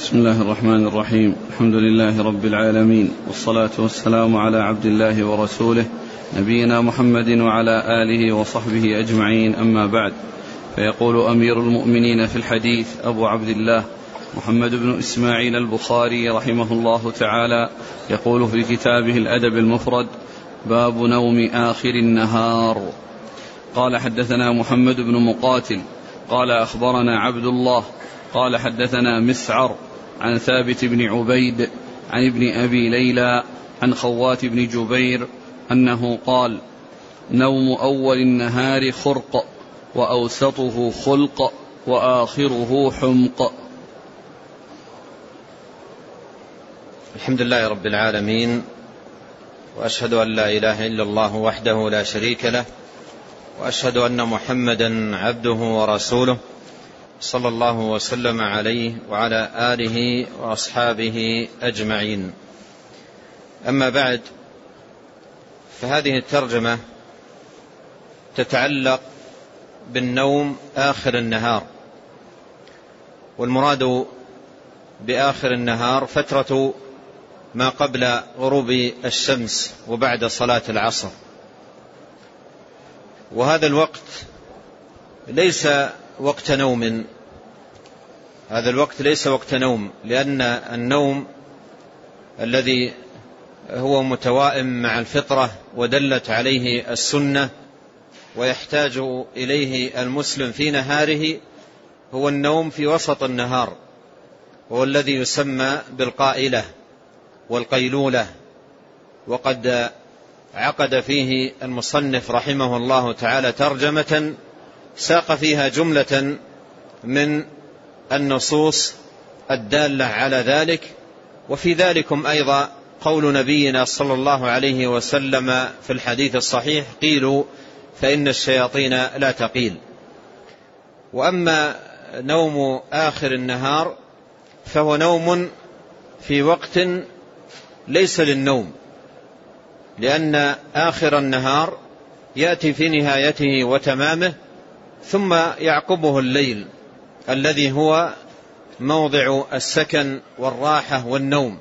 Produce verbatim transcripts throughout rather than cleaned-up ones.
بسم الله الرحمن الرحيم. الحمد لله رب العالمين، والصلاة والسلام على عبد الله ورسوله نبينا محمد وعلى آله وصحبه أجمعين، أما بعد. فيقول أمير المؤمنين في الحديث أبو عبد الله محمد بن إسماعيل البخاري رحمه الله تعالى، يقول في كتابه الأدب المفرد: باب نوم آخر النهار. قال: حدثنا محمد بن مقاتل قال أخبرنا عبد الله قال حدثنا مسعر عن ثابت بن عبيد عن ابن أبي ليلى عن خوات بن جبير أنه قال: نوم أول النهار خرق، وأوسطه خلق، وآخره حمق. الحمد لله رب العالمين، وأشهد أن لا إله إلا الله وحده لا شريك له، وأشهد أن محمدا عبده ورسوله، صلى الله وسلم عليه وعلى آله وأصحابه أجمعين. أما بعد، فهذه الترجمة تتعلق بالنوم آخر النهار، والمراد بآخر النهار فترة ما قبل غروب الشمس وبعد صلاة العصر. وهذا الوقت ليس وقت نوم، هذا الوقت ليس وقت نوم، لأن النوم الذي هو متوائم مع الفطرة ودلت عليه السنة ويحتاج إليه المسلم في نهاره هو النوم في وسط النهار، هو الذي يسمى بالقائلة والقيلولة. وقد عقد فيه المصنف رحمه الله تعالى ترجمة ساق فيها جملة من النصوص الدالة على ذلك، وفي ذلكم أيضا قول نبينا صلى الله عليه وسلم في الحديث الصحيح: قيلوا فإن الشياطين لا تقيل. وأما نوم آخر النهار فهو نوم في وقت ليس للنوم، لأن آخر النهار يأتي في نهايته وتمامه، ثم يعقبه الليل الذي هو موضع السكن والراحة والنوم.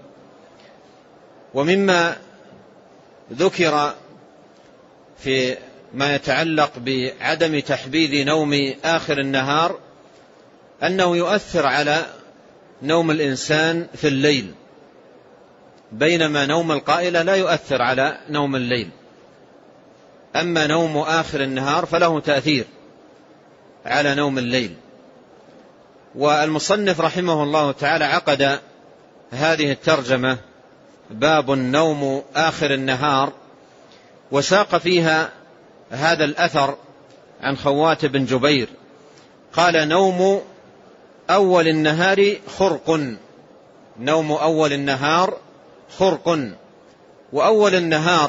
ومما ذكر في ما يتعلق بعدم تحبيذ نوم آخر النهار أنه يؤثر على نوم الإنسان في الليل، بينما نوم القائلة لا يؤثر على نوم الليل. أما نوم آخر النهار فله تأثير على نوم الليل. والمصنف رحمه الله تعالى عقد هذه الترجمة: باب النوم آخر النهار، وساق فيها هذا الأثر عن خوات بن جبير قال: نوم أول النهار خرق. نوم أول النهار خرق. وأول النهار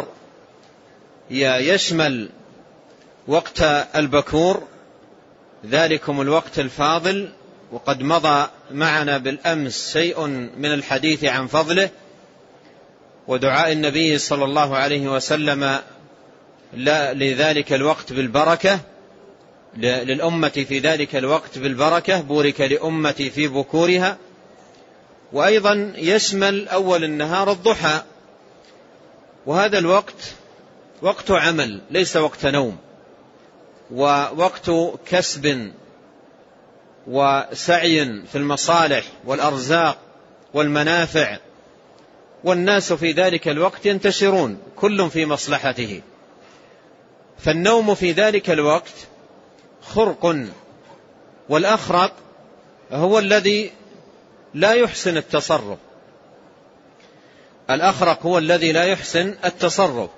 يشمل وقت البكور، ذلكم الوقت الفاضل، وقد مضى معنا بالأمس شيء من الحديث عن فضله ودعاء النبي صلى الله عليه وسلم لذلك الوقت بالبركة، للأمة في ذلك الوقت بالبركة، بورك لأمتي في بكورها. وأيضا يشمل أول النهار الضحى، وهذا الوقت وقت عمل ليس وقت نوم، ووقت كسب وسعي في المصالح والأرزاق والمنافع، والناس في ذلك الوقت ينتشرون كل في مصلحته، فالنوم في ذلك الوقت خرق. والأخرق هو الذي لا يحسن التصرف، الأخرق هو الذي لا يحسن التصرف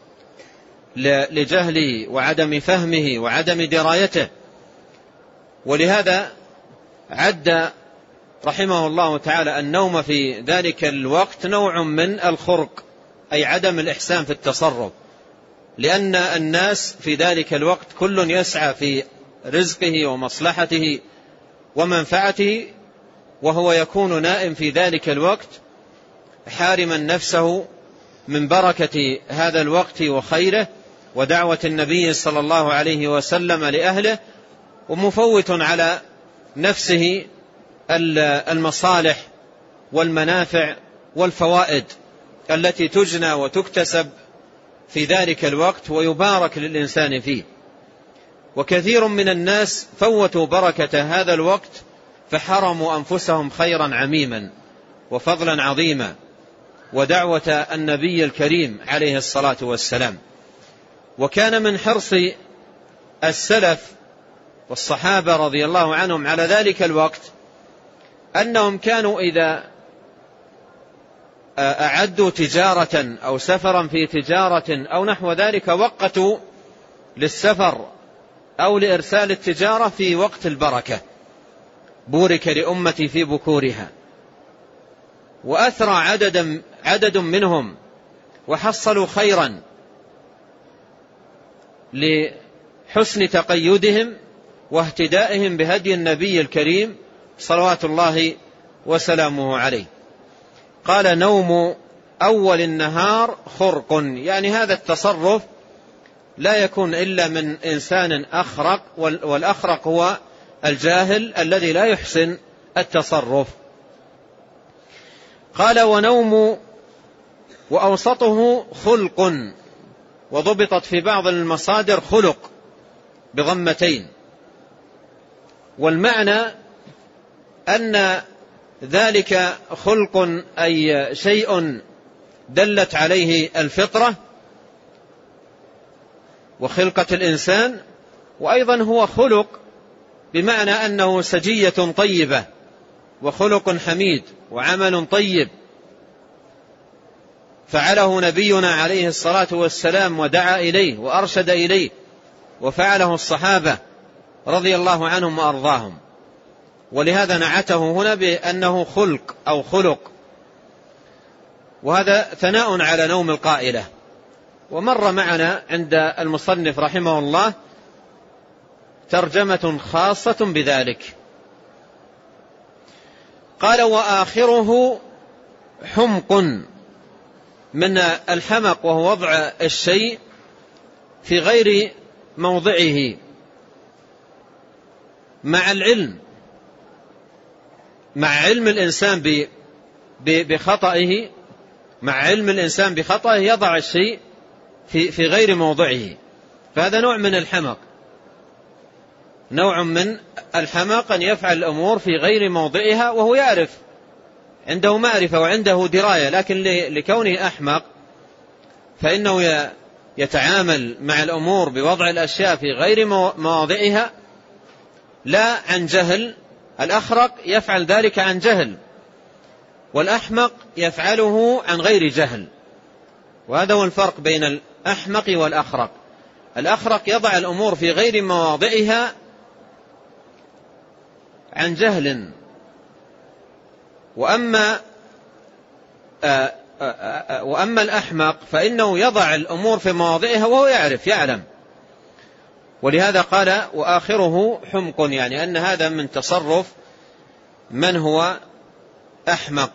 لجهله وعدم فهمه وعدم درايته. ولهذا عد رحمه الله تعالى النوم في ذلك الوقت نوع من الخرق، أي عدم الإحسان في التصرف، لأن الناس في ذلك الوقت كل يسعى في رزقه ومصلحته ومنفعته، وهو يكون نائم في ذلك الوقت حارما نفسه من بركة هذا الوقت وخيره ودعوة النبي صلى الله عليه وسلم لأهله، ومفوت على نفسه المصالح والمنافع والفوائد التي تجنى وتكتسب في ذلك الوقت ويبارك للإنسان فيه. وكثير من الناس فوتوا بركة هذا الوقت فحرموا أنفسهم خيرا عميما وفضلا عظيما ودعوة النبي الكريم عليه الصلاة والسلام. وكان من حرص السلف والصحابة رضي الله عنهم على ذلك الوقت أنهم كانوا إذا أعدوا تجارة أو سفرا في تجارة أو نحو ذلك وقتوا للسفر أو لإرسال التجارة في وقت البركة، بورك لأمتي في بكورها. وأثرى عدد, عدد منهم وحصلوا خيرا لحسن تقيدهم واهتدائهم بهدي النبي الكريم صلوات الله وسلامه عليه. قال: نوم أول النهار خرق، يعني هذا التصرف لا يكون إلا من إنسان أخرق، والأخرق هو الجاهل الذي لا يحسن التصرف. قال: ونوم وأوسطه خلق، وضبطت في بعض المصادر خلق بضمتين، والمعنى أن ذلك خلق أي شيء دلت عليه الفطرة وخلقة الإنسان، وأيضا هو خلق بمعنى أنه سجية طيبة وخلق حميد وعمل طيب فعله نبينا عليه الصلاة والسلام ودعا إليه وأرشد إليه، وفعله الصحابة رضي الله عنهم وأرضاهم. ولهذا نعته هنا بأنه خلق أو خلق، وهذا ثناء على نوم القائلة. ومر معنا عند المصنف رحمه الله ترجمة خاصة بذلك. قال: وآخره حمق، من الحمق وهو وضع الشيء في غير موضعه مع العلم مع علم الإنسان بخطئه مع علم الإنسان بخطئه يضع الشيء في في غير موضعه، فهذا نوع من الحمق. نوع من الحمق أن يفعل الأمور في غير موضعها وهو يعرف، عنده معرفة وعنده دراية، لكن لكونه أحمق فإنه يتعامل مع الأمور بوضع الأشياء في غير مواضعها لا عن جهل. الأخرق يفعل ذلك عن جهل، والأحمق يفعله عن غير جهل، وهذا هو الفرق بين الأحمق والأخرق. الأخرق يضع الأمور في غير مواضعها عن جهل، وأما آآ آآ وأما الأحمق فإنه يضع الأمور في مواضعها وهو يعرف يعلم. ولهذا قال: وآخره حمق، يعني أن هذا من تصرف من هو أحمق.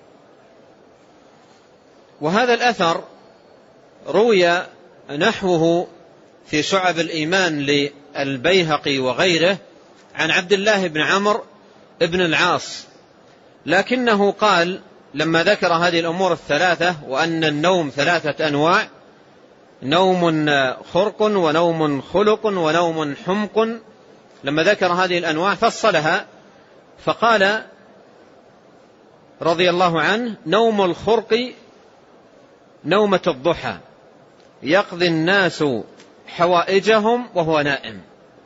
وهذا الأثر روي نحوه في شعب الإيمان للبيهقي وغيره عن عبد الله بن عمرو بن العاص، لكنه قال لما ذكر هذه الأمور الثلاثة وأن النوم ثلاثة أنواع: نوم خرق ونوم خلق ونوم حمق، لما ذكر هذه الأنواع فصلها فقال رضي الله عنه: نوم الخرق نومة الضحى يقضي الناس حوائجهم وهو نائم،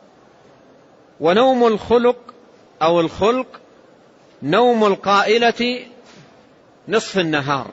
ونوم الخلق أو الخلق نوم القائلة نصف النهار،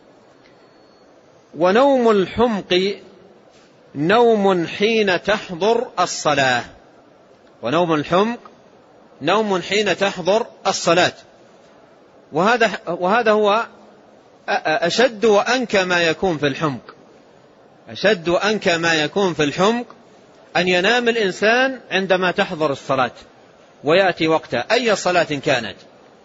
ونوم الحمق نوم حين تحضر الصلاة. ونوم الحمق نوم حين تحضر الصلاة. وهذا وهذا هو أشد وأنكى ما يكون في الحمق. أشد وأنكى ما يكون في الحمق أن ينام الإنسان عندما تحضر الصلاة ويأتي وقتها أي صلاة كانت،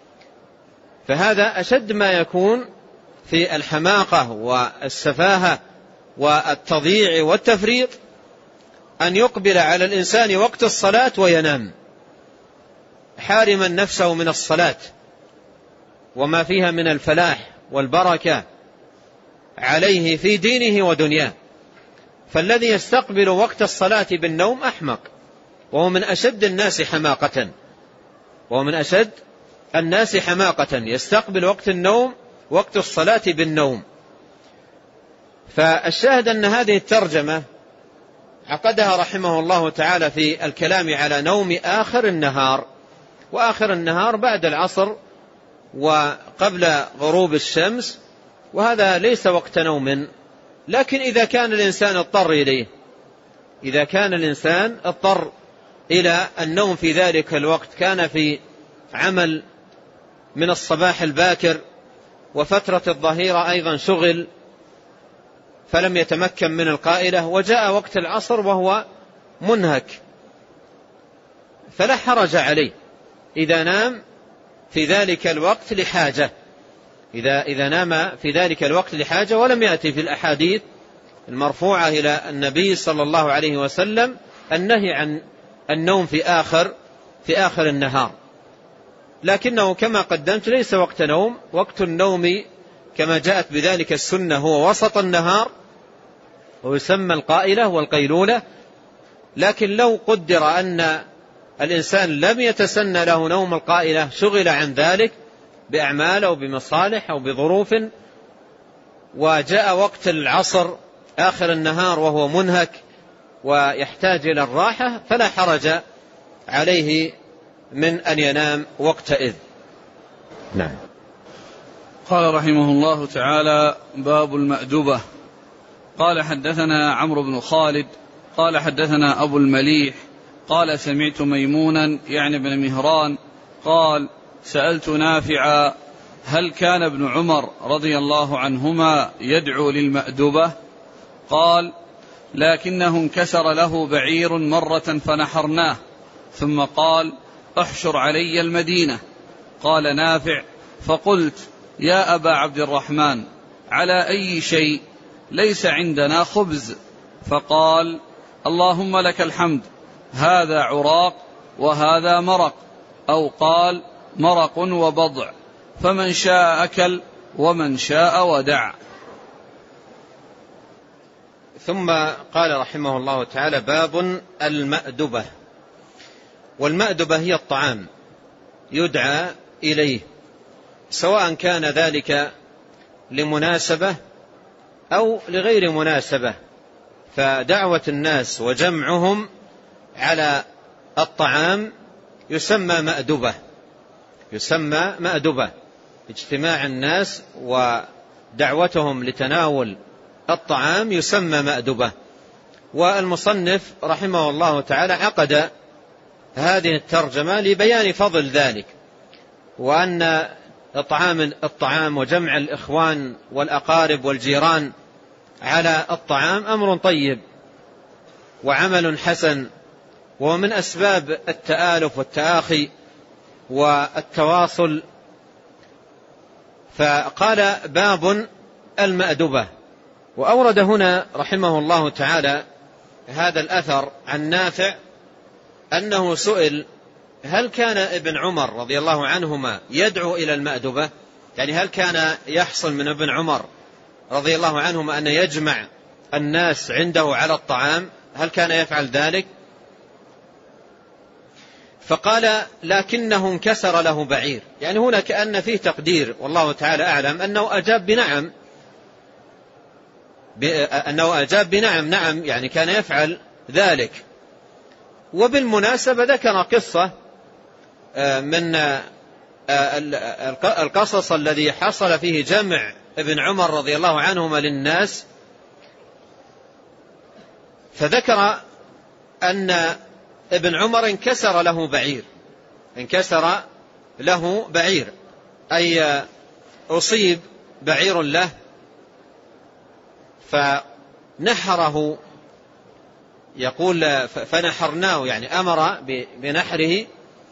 فهذا أشد ما يكون في الحماقة والسفاهة والتضييع والتفريط، أن يقبل على الإنسان وقت الصلاة وينام حارما نفسه من الصلاة وما فيها من الفلاح والبركة عليه في دينه ودنياه. فالذي يستقبل وقت الصلاة بالنوم أحمق، وهو من أشد الناس حماقة وهو من أشد الناس حماقة يستقبل وقت النوم وقت الصلاة بالنوم. فالشاهد أن هذه الترجمة عقدها رحمه الله تعالى في الكلام على نوم آخر النهار، وآخر النهار بعد العصر وقبل غروب الشمس، وهذا ليس وقت نوم. لكن إذا كان الإنسان اضطر إليه إذا كان الإنسان اضطر إلى النوم في ذلك الوقت، كان في عمل من الصباح الباكر وفترة الظهيرة أيضا شغل فلم يتمكن من القائلة، وجاء وقت العصر وهو منهك، فلا حرج عليه إذا نام في ذلك الوقت لحاجة إذا, إذا نام في ذلك الوقت لحاجة. ولم يأتي في الأحاديث المرفوعة إلى النبي صلى الله عليه وسلم النهي عن النوم في آخر في آخر النهار، لكنه كما قدمت ليس وقت نوم. وقت النوم كما جاءت بذلك السنة هو وسط النهار، ويسمى القائلة والقيلولة. لكن لو قدر أن الإنسان لم يتسنى له نوم القائلة، شغل عن ذلك بأعمال أو بمصالح أو بظروف، وجاء وقت العصر آخر النهار وهو منهك ويحتاج إلى الراحة، فلا حرج عليه من أن ينام وقتئذ. نعم. قال رحمه الله تعالى: باب المأدبة. قال: حدثنا عمرو بن خالد قال حدثنا أبو المليح قال: سمعت ميمونا يعني بن مهران قال: سألت نافعا: هل كان ابن عمر رضي الله عنهما يدعو للمأدبة؟ قال: لكنه انكسر له بعير مرة فنحرناه، ثم قال: احشر علي المدينة. قال نافع: فقلت: يا أبا عبد الرحمن، على أي شيء؟ ليس عندنا خبز. فقال: اللهم لك الحمد، هذا عراق وهذا مرق، أو قال: مرق وبضع، فمن شاء أكل ومن شاء ودع. ثم قال رحمه الله تعالى: باب المأدبة. والمأدبة هي الطعام يدعى إليه، سواء كان ذلك لمناسبة أو لغير مناسبة، فدعوة الناس وجمعهم على الطعام يسمى مأدبة يسمى مأدبة اجتماع الناس ودعوتهم لتناول الطعام يسمى مأدبة. والمصنف رحمه الله تعالى عقد هذه الترجمة لبيان فضل ذلك، وأن الطعام الطعام وجمع الإخوان والأقارب والجيران على الطعام أمر طيب وعمل حسن، ومن أسباب التآلف والتآخي والتواصل. فقال: باب المأدبة. وأورد هنا رحمه الله تعالى هذا الأثر عن نافع أنه سئل: هل كان ابن عمر رضي الله عنهما يدعو إلى المأدبة؟ يعني هل كان يحصل من ابن عمر رضي الله عنهما أن يجمع الناس عنده على الطعام؟ هل كان يفعل ذلك؟ فقال: لكنه انكسر له بعير. يعني هنا كأن فيه تقدير، والله تعالى أعلم، أنه أجاب بنعم أنه أجاب بنعم نعم يعني كان يفعل ذلك. وبالمناسبة ذكر قصة من القصص الذي حصل فيه جمع ابن عمر رضي الله عنهما للناس، فذكر أن ابن عمر انكسر له بعير انكسر له بعير أي أصيب بعير له، فنحره، يقول فنحرناه، يعني أمر بنحره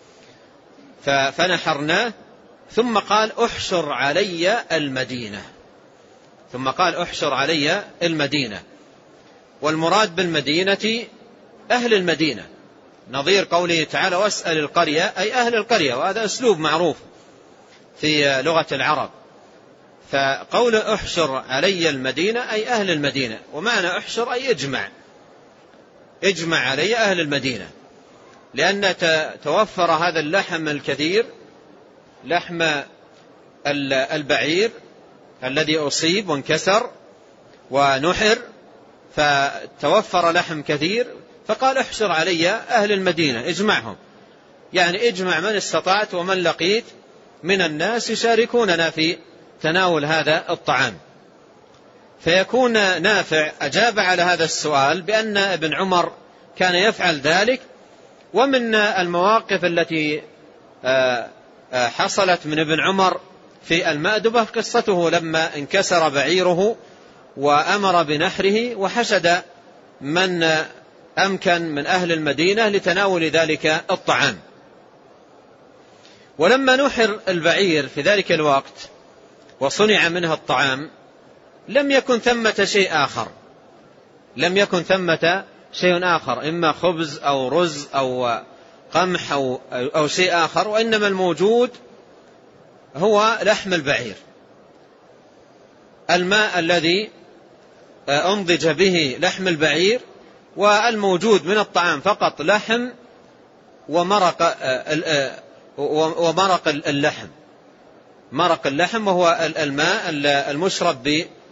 فنحرناه، ثم قال: احشر علي المدينة ثم قال احشر علي المدينة. والمراد بالمدينة أهل المدينة، نظير قوله تعالى: واسأل القرية، أي أهل القرية، وهذا أسلوب معروف في لغة العرب. فقول احشر علي المدينة أي أهل المدينة، ومعنى احشر أي اجمع، اجمع علي أهل المدينة، لأن توفر هذا اللحم الكثير، لحم البعير الذي أصيب وانكسر ونحر، فتوفر لحم كثير، فقال احشر علي أهل المدينة، اجمعهم، يعني اجمع من استطعت ومن لقيت من الناس يشاركوننا في تناول هذا الطعام. فيكون نافع أجاب على هذا السؤال بأن ابن عمر كان يفعل ذلك. ومن المواقف التي حصلت من ابن عمر في المأدبة قصته لما انكسر بعيره وأمر بنحره، وحشد من أمكن من أهل المدينة لتناول ذلك الطعام. ولما نحر البعير في ذلك الوقت وصنع منها الطعام لم يكن ثمة شيء آخر، لم يكن ثمة شيء آخر، إما خبز أو رز أو قمح أو, أو شيء آخر، وإنما الموجود هو لحم البعير، الماء الذي أنضج به لحم البعير، والموجود من الطعام فقط لحم ومرق ومرق اللحم، مرق اللحم وهو الماء المشرب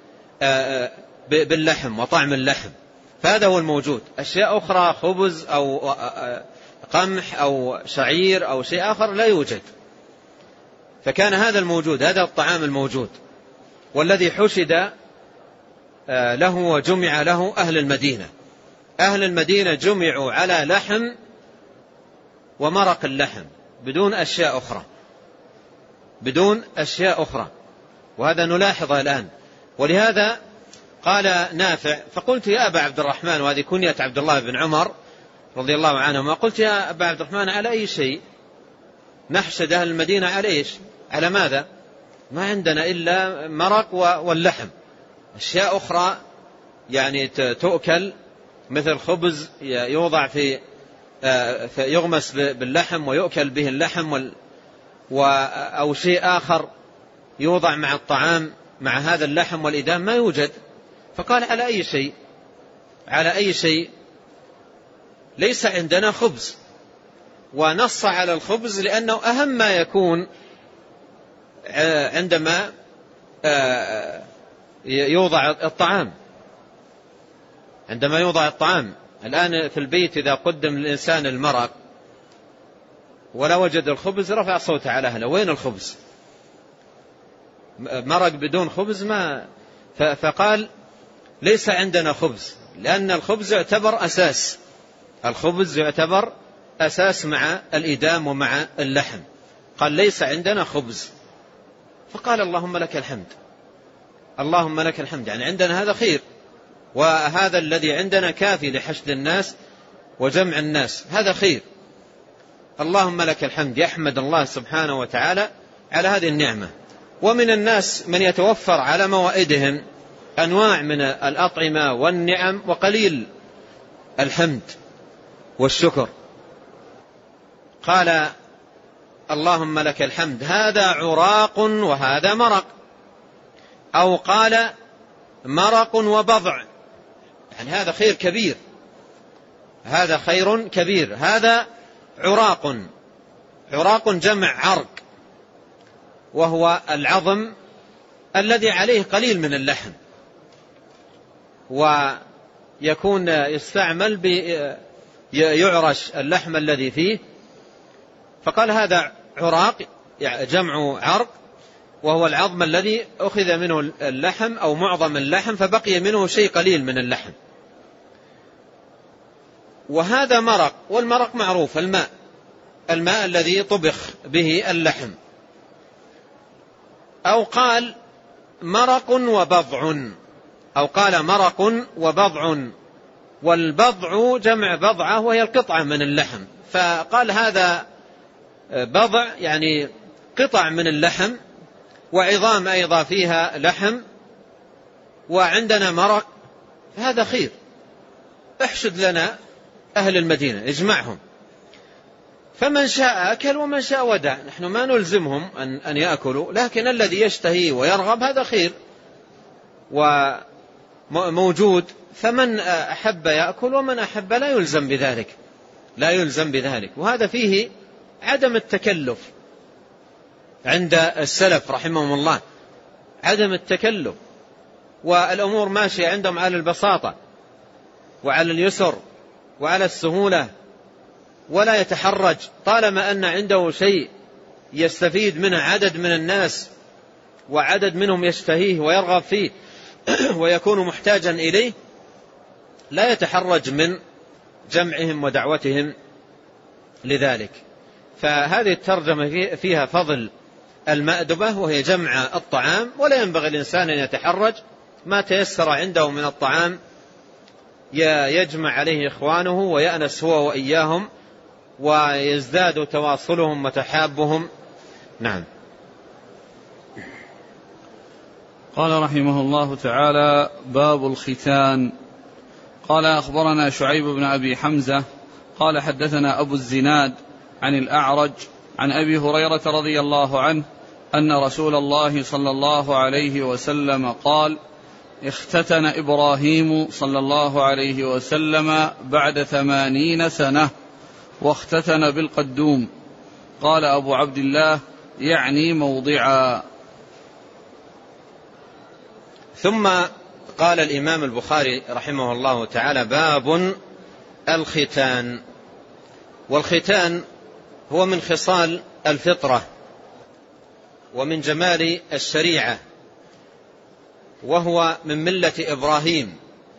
باللحم وطعم اللحم، فهذا هو الموجود. أشياء أخرى خبز أو قمح أو شعير أو شيء آخر لا يوجد. فكان هذا الموجود، هذا الطعام الموجود والذي حشد له وجمع له أهل المدينة. أهل المدينة جمعوا على لحم ومرق اللحم بدون أشياء أخرى، بدون أشياء أخرى، وهذا نلاحظه الآن. ولهذا قال نافع: فقلت يا أبا عبد الرحمن، وهذه كنية عبد الله بن عمر رضي الله عنهما، قلت يا أبا عبد الرحمن على أي شيء نحشد أهل المدينة؟ على إيش؟ على ماذا؟ ما عندنا إلا مرق واللحم، أشياء أخرى يعني تؤكل مثل خبز يوضع في يغمس باللحم ويؤكل به اللحم، أو شيء آخر يوضع مع الطعام مع هذا اللحم والإدام ما يوجد. فقال على أي شيء؟ على أي شيء؟ ليس عندنا خبز. ونص على الخبز لأنه أهم ما يكون عندما يوضع الطعام، عندما يوضع الطعام. الآن في البيت إذا قدم للإنسان المرق ولا وجد الخبز رفع صوته على أهله: وين الخبز؟ مرق بدون خبز ما. فقال ليس عندنا خبز، لأن الخبز يعتبر أساس، الخبز يعتبر أساس مع الإدام ومع اللحم. قال ليس عندنا خبز. فقال اللهم لك الحمد، اللهم لك الحمد، يعني عندنا هذا خير، وهذا الذي عندنا كافي لحشد الناس وجمع الناس، هذا خير، اللهم لك الحمد. يحمد الله سبحانه وتعالى على هذه النعمة. ومن الناس من يتوفر على موائدهم أنواع من الأطعمة والنعم وقليل الحمد والشكر. قال اللهم لك الحمد، هذا عراق وهذا مرق، أو قال مرق وبضع، يعني هذا خير كبير، هذا خير كبير. هذا عراق، عراق جمع عرق، وهو العظم الذي عليه قليل من اللحم، ويكون يستعمل بيعرش اللحم الذي فيه. فقال هذا عراق جمع عرق، وهو العظم الذي أخذ منه اللحم أو معظم اللحم فبقي منه شيء قليل من اللحم. وهذا مرق، والمرق معروف الماء، الماء الذي طبخ به اللحم. أو قال مرق وبضع، أو قال مرق وبضع، والبضع جمع بضعة وهي القطعة من اللحم. فقال هذا بضع يعني قطع من اللحم، وعظام أيضا فيها لحم، وعندنا مرق، هذا خير، احشد لنا أهل المدينة اجمعهم. فمن شاء أكل ومن شاء ودع. نحن ما نلزمهم أن, أن يأكلوا، لكن الذي يشتهي ويرغب هذا خير وموجود، فمن أحب يأكل ومن أحب لا يلزم بذلك لا يلزم بذلك. وهذا فيه عدم التكلف عند السلف رحمهم الله، عدم التكلف، والأمور ماشية عندهم على البساطة وعلى اليسر وعلى السهولة، ولا يتحرج طالما أن عنده شيء يستفيد منه عدد من الناس وعدد منهم يشتهيه ويرغب فيه ويكون محتاجا إليه، لا يتحرج من جمعهم ودعوتهم لذلك. فهذه الترجمة فيها فضل المأدبة وهي جمع الطعام، ولا ينبغي الإنسان أن يتحرج، ما تيسر عنده من الطعام يجمع عليه إخوانه ويأنس هو وإياهم ويزداد تواصلهم وتحابهم. نعم. قال رحمه الله تعالى: باب الختان. قال: أخبرنا شعيب بن أبي حمزة قال: حدثنا أبو الزناد عن الأعرج عن أبي هريرة رضي الله عنه أن رسول الله صلى الله عليه وسلم قال: اختتن إبراهيم صلى الله عليه وسلم بعد ثمانين سنة واختتن بالقدوم. قال أبو عبد الله: يعني موضعا. ثم قال الإمام البخاري رحمه الله تعالى: باب الختان. والختان هو من خصال الفطرة ومن جمال الشريعة، وهو من ملة إبراهيم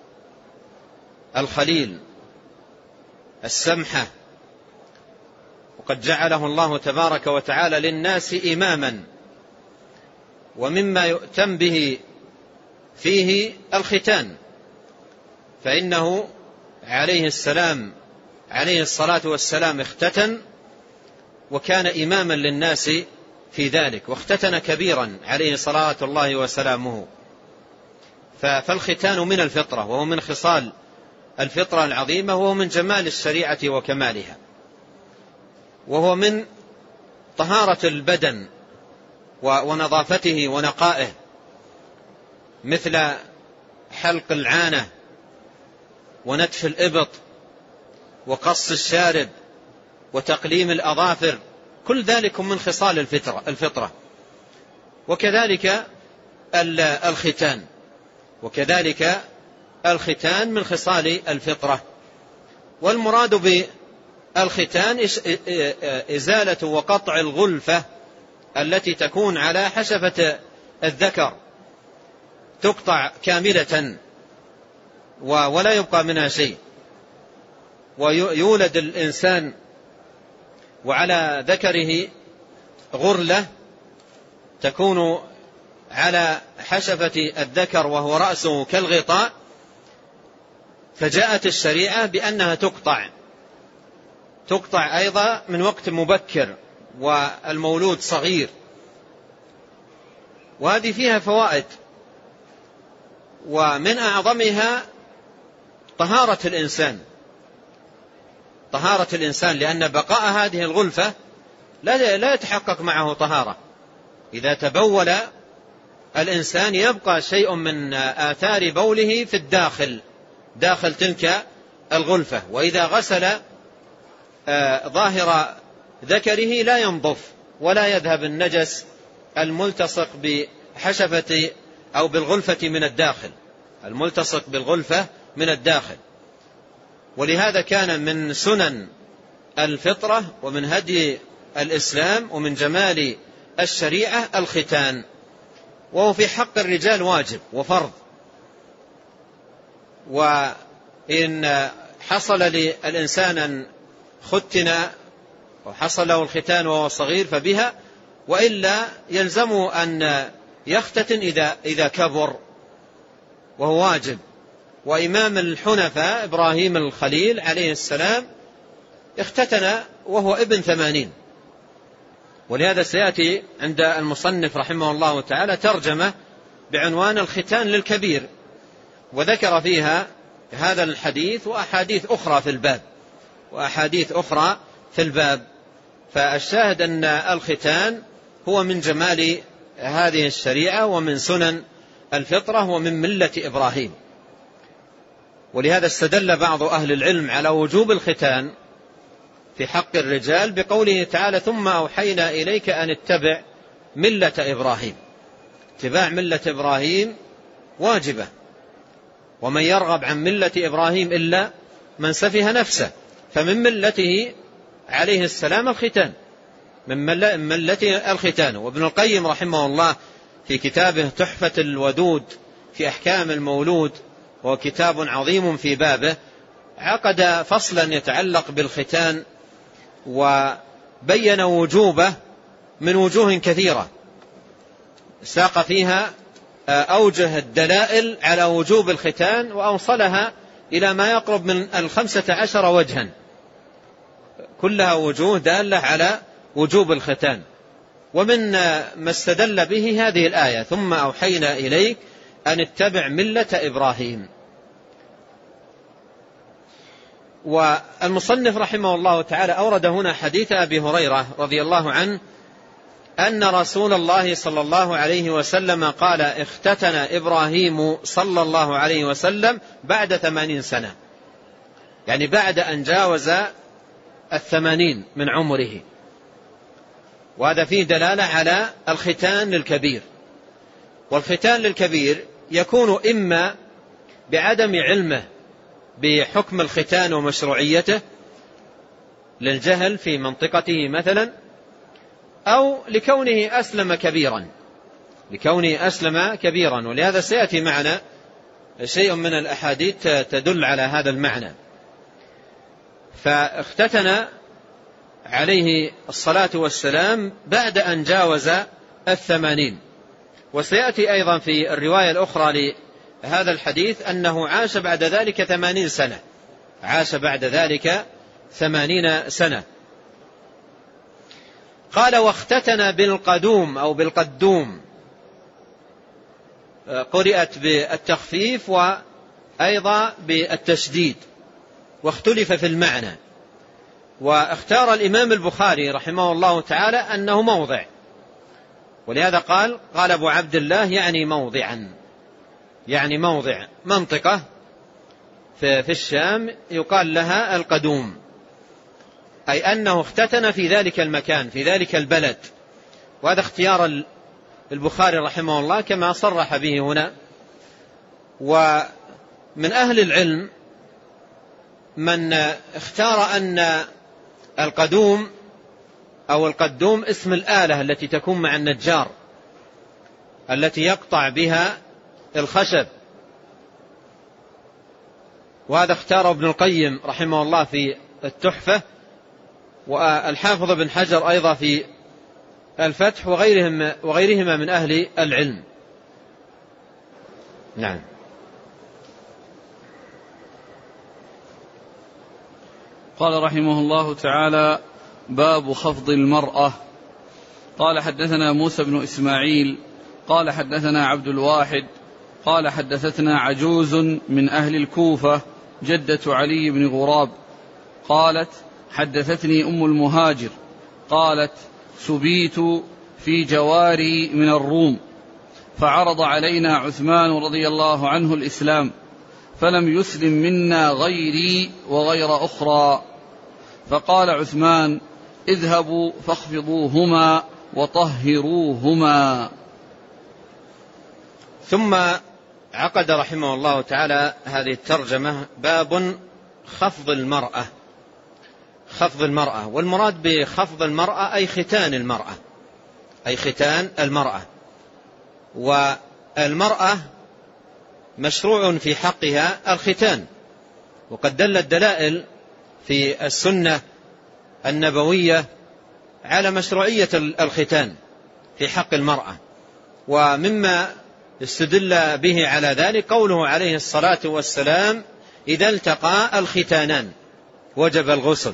الخليل السمحة، وقد جعله الله تبارك وتعالى للناس إماما، ومما يؤتم به فيه الختان، فإنه عليه السلام عليه الصلاة والسلام اختتن وكان إماما للناس في ذلك، واختتن كبيرا عليه صلاة الله وسلامه. فالختان من الفطرة، وهو من خصال الفطرة العظيمة، وهو من جمال الشريعة وكمالها، وهو من طهارة البدن ونظافته ونقائه، مثل حلق العانة ونتف الإبط وقص الشارب وتقليم الأظافر، كل ذلك من خصال الفطرة, الفطرة. وكذلك الختان وكذلك الختان من خصال الفطرة. والمراد بالختان إزالة وقطع الغلفة التي تكون على حشفة الذكر، تقطع كاملة ولا يبقى منها شيء، ويولد الإنسان وعلى ذكره غرلة تكون على حشفة الذكر وهو رأسه كالغطاء، فجاءت الشريعة بأنها تقطع تقطع أيضا من وقت مبكر والمولود صغير. وهذه فيها فوائد، ومن أعظمها طهارة الإنسان طهارة الإنسان لأن بقاء هذه الغلفة لا يتحقق معه طهارة. إذا تبول الإنسان يبقى شيء من آثار بوله في الداخل داخل تلك الغلفة، وإذا غسل ظاهر ذكره لا ينظف ولا يذهب النجس الملتصق بحشفة أو بالغلفة من الداخل الملتصق بالغلفة من الداخل. ولهذا كان من سنن الفطرة ومن هدي الإسلام ومن جمال الشريعة الختان، وهو في حق الرجال واجب وفرض. وإن حصل للإنسان أن ختن وحصل له الختان وهو صغير فبها، وإلا يلزمه أن يختتن إذا, إذا كبر وهو واجب. وإمام الحنفاء إبراهيم الخليل عليه السلام اختتن وهو ابن ثمانين، ولهذا سيأتي عند المصنف رحمه الله تعالى ترجمة بعنوان الختان للكبير، وذكر فيها هذا الحديث وأحاديث أخرى في الباب وأحاديث أخرى في الباب فالشاهد أن الختان هو من جمال هذه الشريعة ومن سنن الفطرة ومن ملة إبراهيم. ولهذا استدل بعض أهل العلم على وجوب الختان في حق الرجال بقوله تعالى ثم أوحينا إليك أن اتبع ملة إبراهيم. اتباع ملة إبراهيم واجبة، ومن يرغب عن ملة إبراهيم إلا من سفه نفسه، فمن ملته عليه السلام الختان، من ملته الختان. وابن القيم رحمه الله في كتابه تحفة الودود في أحكام المولود، وهو كتاب عظيم في بابه، عقد فصلا يتعلق بالختان وبين وجوبه من وجوه كثيرة، ساق فيها أوجه الدلائل على وجوب الختان وأوصلها إلى ما يقرب من الخمسة عشر وجها، كلها وجوه دالة على وجوب الختان. ومن ما استدل به هذه الآية ثم أوحينا إليك أن اتبع ملة إبراهيم. والمصنف رحمه الله تعالى أورد هنا حديث أبي هريرة رضي الله عنه أن رسول الله صلى الله عليه وسلم قال اختتن إبراهيم صلى الله عليه وسلم بعد ثمانين سنة، يعني بعد أن جاوز الثمانين من عمره. وهذا فيه دلالة على الختان للكبير. والختان للكبير يكون إما بعدم علمه بحكم الختان ومشروعيته للجهل في منطقته مثلا، أو لكونه أسلم كبيرا لكونه أسلم كبيرا ولهذا سيأتي معنا شيء من الأحاديث تدل على هذا المعنى. فاختتن عليه الصلاة والسلام بعد أن جاوز الثمانين. وسيأتي أيضا في الرواية الأخرى لهذا الحديث أنه عاش بعد ذلك ثمانين سنة عاش بعد ذلك ثمانين سنة. قال واختتن بالقدوم أو بالقدوم، قرأت بالتخفيف وأيضا بالتشديد، واختلف في المعنى. واختار الإمام البخاري رحمه الله تعالى أنه موضع، ولهذا قال قال أبو عبد الله يعني موضعا، يعني موضع منطقة في الشام يقال لها القدوم، أي أنه اختتن في ذلك المكان في ذلك البلد. وهذا اختيار البخاري رحمه الله كما صرح به هنا. ومن أهل العلم من اختار أن القدوم أو القدوم اسم الآلة التي تكون مع النجار التي يقطع بها الخشب، وهذا اختاره ابن القيم رحمه الله في التحفة، والحافظ بن حجر أيضا في الفتح وغيرهم وغيرهما من أهل العلم. نعم. قال رحمه الله تعالى باب خفض المرأة. قال حدثنا موسى بن إسماعيل قال حدثنا عبد الواحد قال حدثتنا عجوز من أهل الكوفة جدة علي بن غراب قالت حدثتني أم المهاجر قالت سبيت في جواري من الروم فعرض علينا عثمان رضي الله عنه الإسلام فلم يسلم منا غيري وغير أخرى، فقال عثمان اذهبوا فاخفضوهما وطهروهما. ثم عقد رحمه الله تعالى هذه الترجمة باب خفض المرأة. خفض المرأة، والمراد بخفض المرأة أي ختان المرأة أي ختان المرأة. والمرأة مشروع في حقها الختان، وقد دل الدلائل في السنة النبوية على مشروعية الختان في حق المرأة. ومما استدل به على ذلك قوله عليه الصلاة والسلام إذا التقى الختانان وجب الغسل،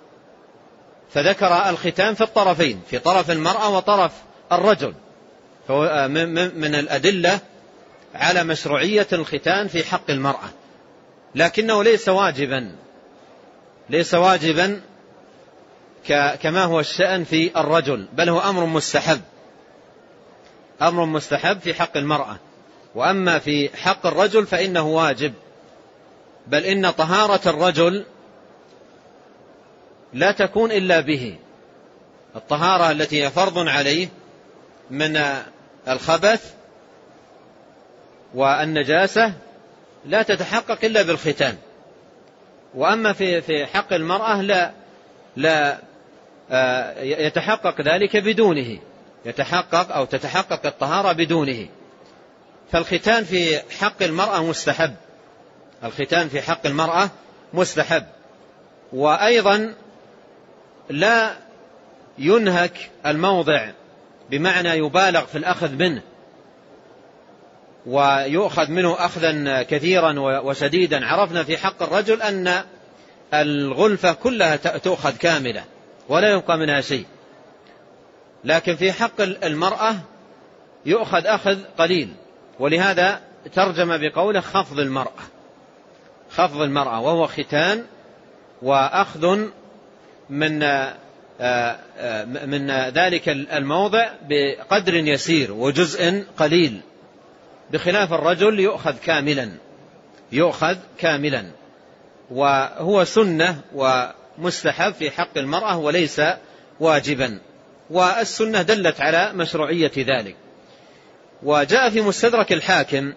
فذكر الختان في الطرفين، في طرف المرأة وطرف الرجل، فهو من الأدلة على مشروعية الختان في حق المرأة، لكنه ليس واجبا ليس واجبا كما هو الشأن في الرجل، بل هو أمر مستحب، أمر مستحب في حق المرأة. وأما في حق الرجل فإنه واجب، بل إن طهارة الرجل لا تكون إلا به. الطهارة التي هي فرض عليه من الخبث والنجاسة لا تتحقق إلا بالختان. وأما في في حق المرأة لا لا يتحقق ذلك بدونه، يتحقق أو تتحقق الطهارة بدونه. فالختان في حق المرأة مستحب، الختان في حق المرأة مستحب. وأيضا لا ينهك الموضع، بمعنى يبالغ في الأخذ منه ويؤخذ منه أخذا كثيرا وشديدا. عرفنا في حق الرجل أن الغلفة كلها تأخذ كاملة ولا يبقى منها شيء، لكن في حق المرأة يؤخذ أخذ قليل، ولهذا ترجم بقوله خفض المرأة، خفض المرأة، وهو ختان وأخذ من من ذلك الموضع بقدر يسير وجزء قليل، بخلاف الرجل يؤخذ كاملا، يؤخذ كاملا. وهو سنة ومستحب في حق المرأة وليس واجبا، والسنة دلت على مشروعية ذلك. وجاء في مستدرك الحاكم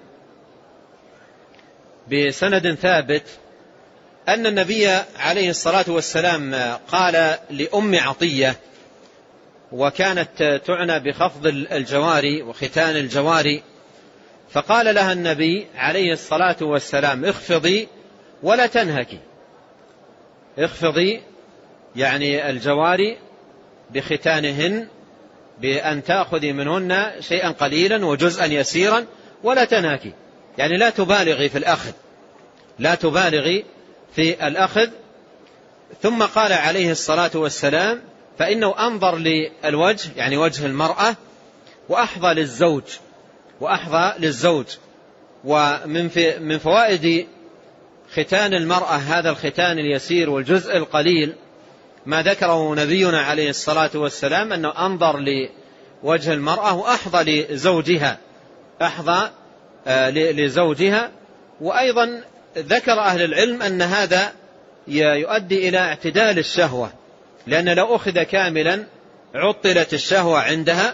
بسند ثابت أن النبي عليه الصلاة والسلام قال لأم عطية، وكانت تعنى بخفض الجواري وختان الجواري، فقال لها النبي عليه الصلاة والسلام اخفضي ولا تنهكي، اخفضي يعني الجواري بختانهن، بأن تأخذي منهن شيئا قليلا وجزءا يسيرا، ولا تنهكي يعني لا تبالغي في الأخذ، لا تبالغي في الأخذ. ثم قال عليه الصلاة والسلام فإنه أنظر للوجه، يعني وجه المرأة، وأحظى للزوج، وأحظى للزوج. ومن في من فوائد ختان المرأة هذا الختان اليسير والجزء القليل ما ذكره نبينا عليه الصلاة والسلام، أنه أنظر لوجه المرأة وأحظى لزوجها، أحظى لزوجها. وأيضا ذكر أهل العلم أن هذا يؤدي إلى اعتدال الشهوة، لأن لو أخذ كاملا عطلت الشهوة عندها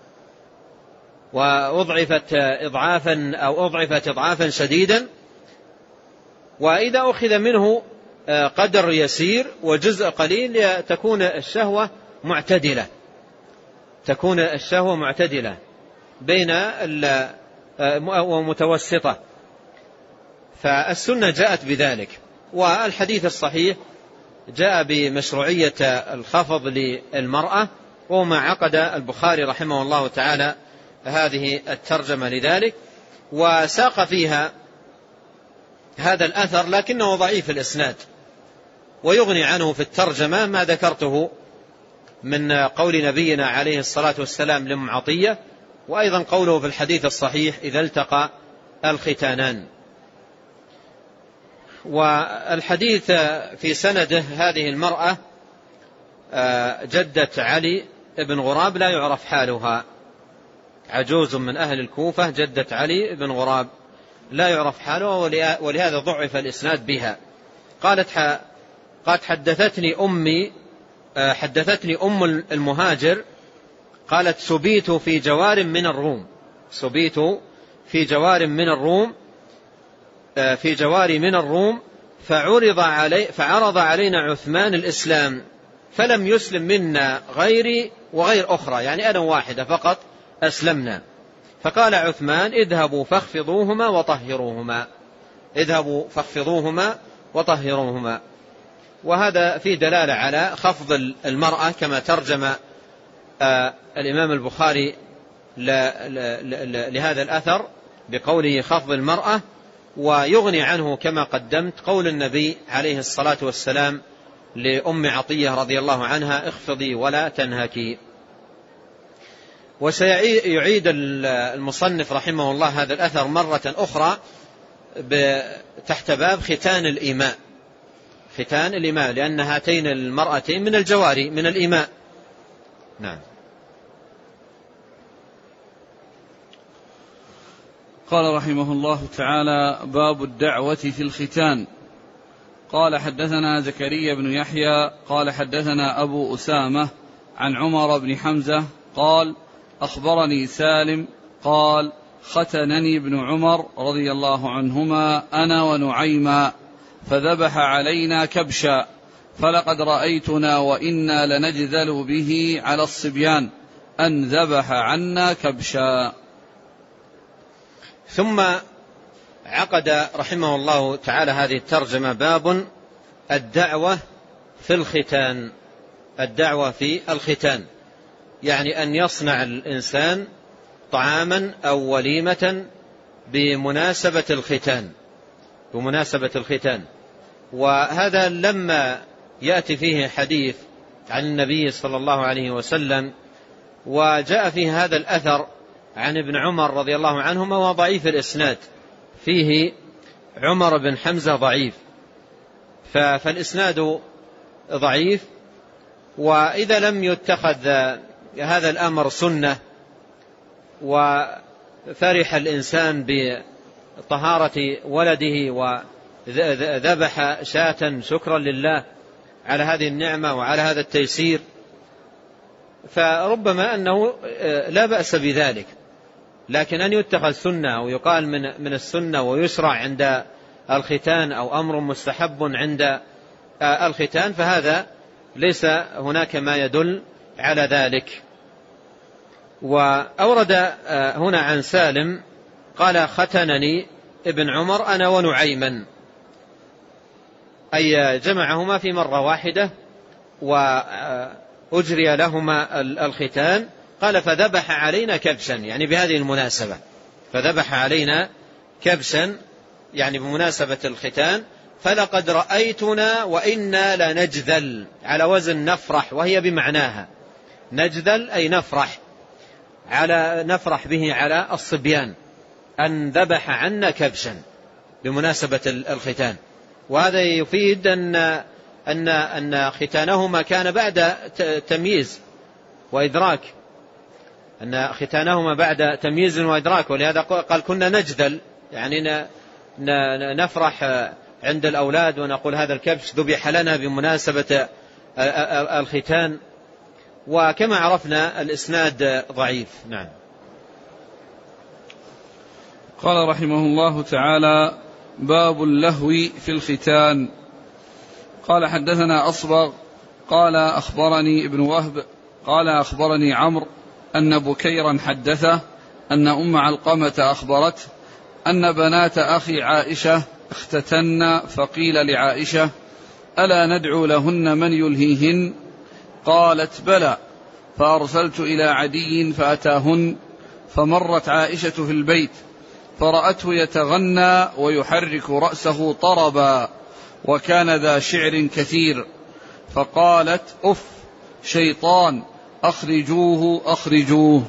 وأضعفت إضعافا أو أضعفت إضعافا شديدا. وإذا أخذ منه قدر يسير وجزء قليل تكون الشهوة معتدلة، تكون الشهوة معتدلة بين ومتوسطة. فالسنة جاءت بذلك، والحديث الصحيح جاء بمشروعية الخفض للمرأة، وما عقد البخاري رحمه الله تعالى هذه الترجمة لذلك، وساق فيها هذا الأثر لكنه ضعيف الإسناد، ويغني عنه في الترجمة ما ذكرته من قول نبينا عليه الصلاة والسلام لأم عطية، وأيضا قوله في الحديث الصحيح إذا التقى الختانان. والحديث في سنده هذه المرأة جدة علي بن غراب لا يعرف حالها، عجوز من أهل الكوفة، جدة علي بن غراب لا يعرف حالها، ولهذا ضعف الإسناد بها. قالت قالت حدثتني أمي حدثتني أم المهاجر قالت سبيت في جوار من الروم، سبيت في جوار من الروم في جوار من الروم فعرض علي فعرض علينا عثمان الإسلام فلم يسلم منا غيري وغير أخرى، يعني أنا واحدة فقط أسلمنا. فقال عثمان اذهبوا فاخفضوهما وطهروهما، اذهبوا فاخفضوهما وطهروهما. وهذا في دلالة على خفض المرأة كما ترجم آه الإمام البخاري لهذا الأثر بقوله خفض المرأة. ويغني عنه كما قدمت قول النبي عليه الصلاة والسلام لأم عطية رضي الله عنها اخفضي ولا تنهكي. وسيعيد المصنف رحمه الله هذا الأثر مرة أخرى تحت باب ختان الإيماء، ختان الإماء، لأن هاتين المرأتين من الجواري من الإماء. نعم. قال رحمه الله تعالى: باب الدعوة في الختان. قال: حدثنا زكريا بن يحيى قال حدثنا أبو أسامة عن عمر بن حمزة قال: أخبرني سالم قال: ختنني ابن عمر رضي الله عنهما أنا ونعيما، فذبح علينا كبشا، فلقد رأيتنا وإنا لنجذل به على الصبيان أن ذبح عنا كبشا. ثم عقد رحمه الله تعالى هذه الترجمة: باب الدعوة في الختان. الدعوة في الختان يعني أن يصنع الإنسان طعاما أو وليمة بمناسبة الختان بمناسبة الختان وهذا لما يأتي فيه حديث عن النبي صلى الله عليه وسلم، وجاء فيه هذا الأثر عن ابن عمر رضي الله عنهما، وهو ضعيف الإسناد، فيه عمر بن حمزة ضعيف، فالإسناد ضعيف. وإذا لم يتخذ هذا الأمر سنة وفرح الإنسان بطهارة ولده وذبح شاة شكرا لله على هذه النعمة وعلى هذا التيسير، فربما أنه لا بأس بذلك. لكن أن يتخذ سنة ويقال من من السنة ويشرع عند الختان أو أمر مستحب عند الختان، فهذا ليس هناك ما يدل على ذلك. وأورد هنا عن سالم قال: ختنني ابن عمر أنا ونعيما، أي جمعهما في مرة واحدة وأجري لهما الختان. قال: فذبح علينا كبشا، يعني بهذه المناسبة، فذبح علينا كبشا يعني بمناسبة الختان. فلقد رأيتنا وإنا لنجذل، على وزن نفرح، وهي بمعناها نجذل أي نفرح، على نفرح به على الصبيان أن ذبح عنا كبشا بمناسبة الختان. وهذا يفيد أن أن أن ختانهما كان بعد تمييز وإدراك، أن ختانهما بعد تمييز وإدراك، ولهذا قال: كنا نجذل، يعني نفرح عند الأولاد ونقول هذا الكبش ذبح لنا بمناسبة الختان. وكما عرفنا الإسناد ضعيف. نعم. قال رحمه الله تعالى: باب اللهو في الختان. قال: حدثنا أصبغ قال أخبرني ابن وهب قال أخبرني عمرو أن بكيرا حدثه أن أم علقمة أخبرته أن بنات أخي عائشة اختتن، فقيل لعائشة: ألا ندعو لهن من يلهيهن؟ قالت: بلى. فأرسلت إلى عدي فأتاهن، فمرت عائشة في البيت فرأته يتغنى ويحرك رأسه طربا، وكان ذا شعر كثير، فقالت: أف، شيطان، أخرجوه أخرجوه.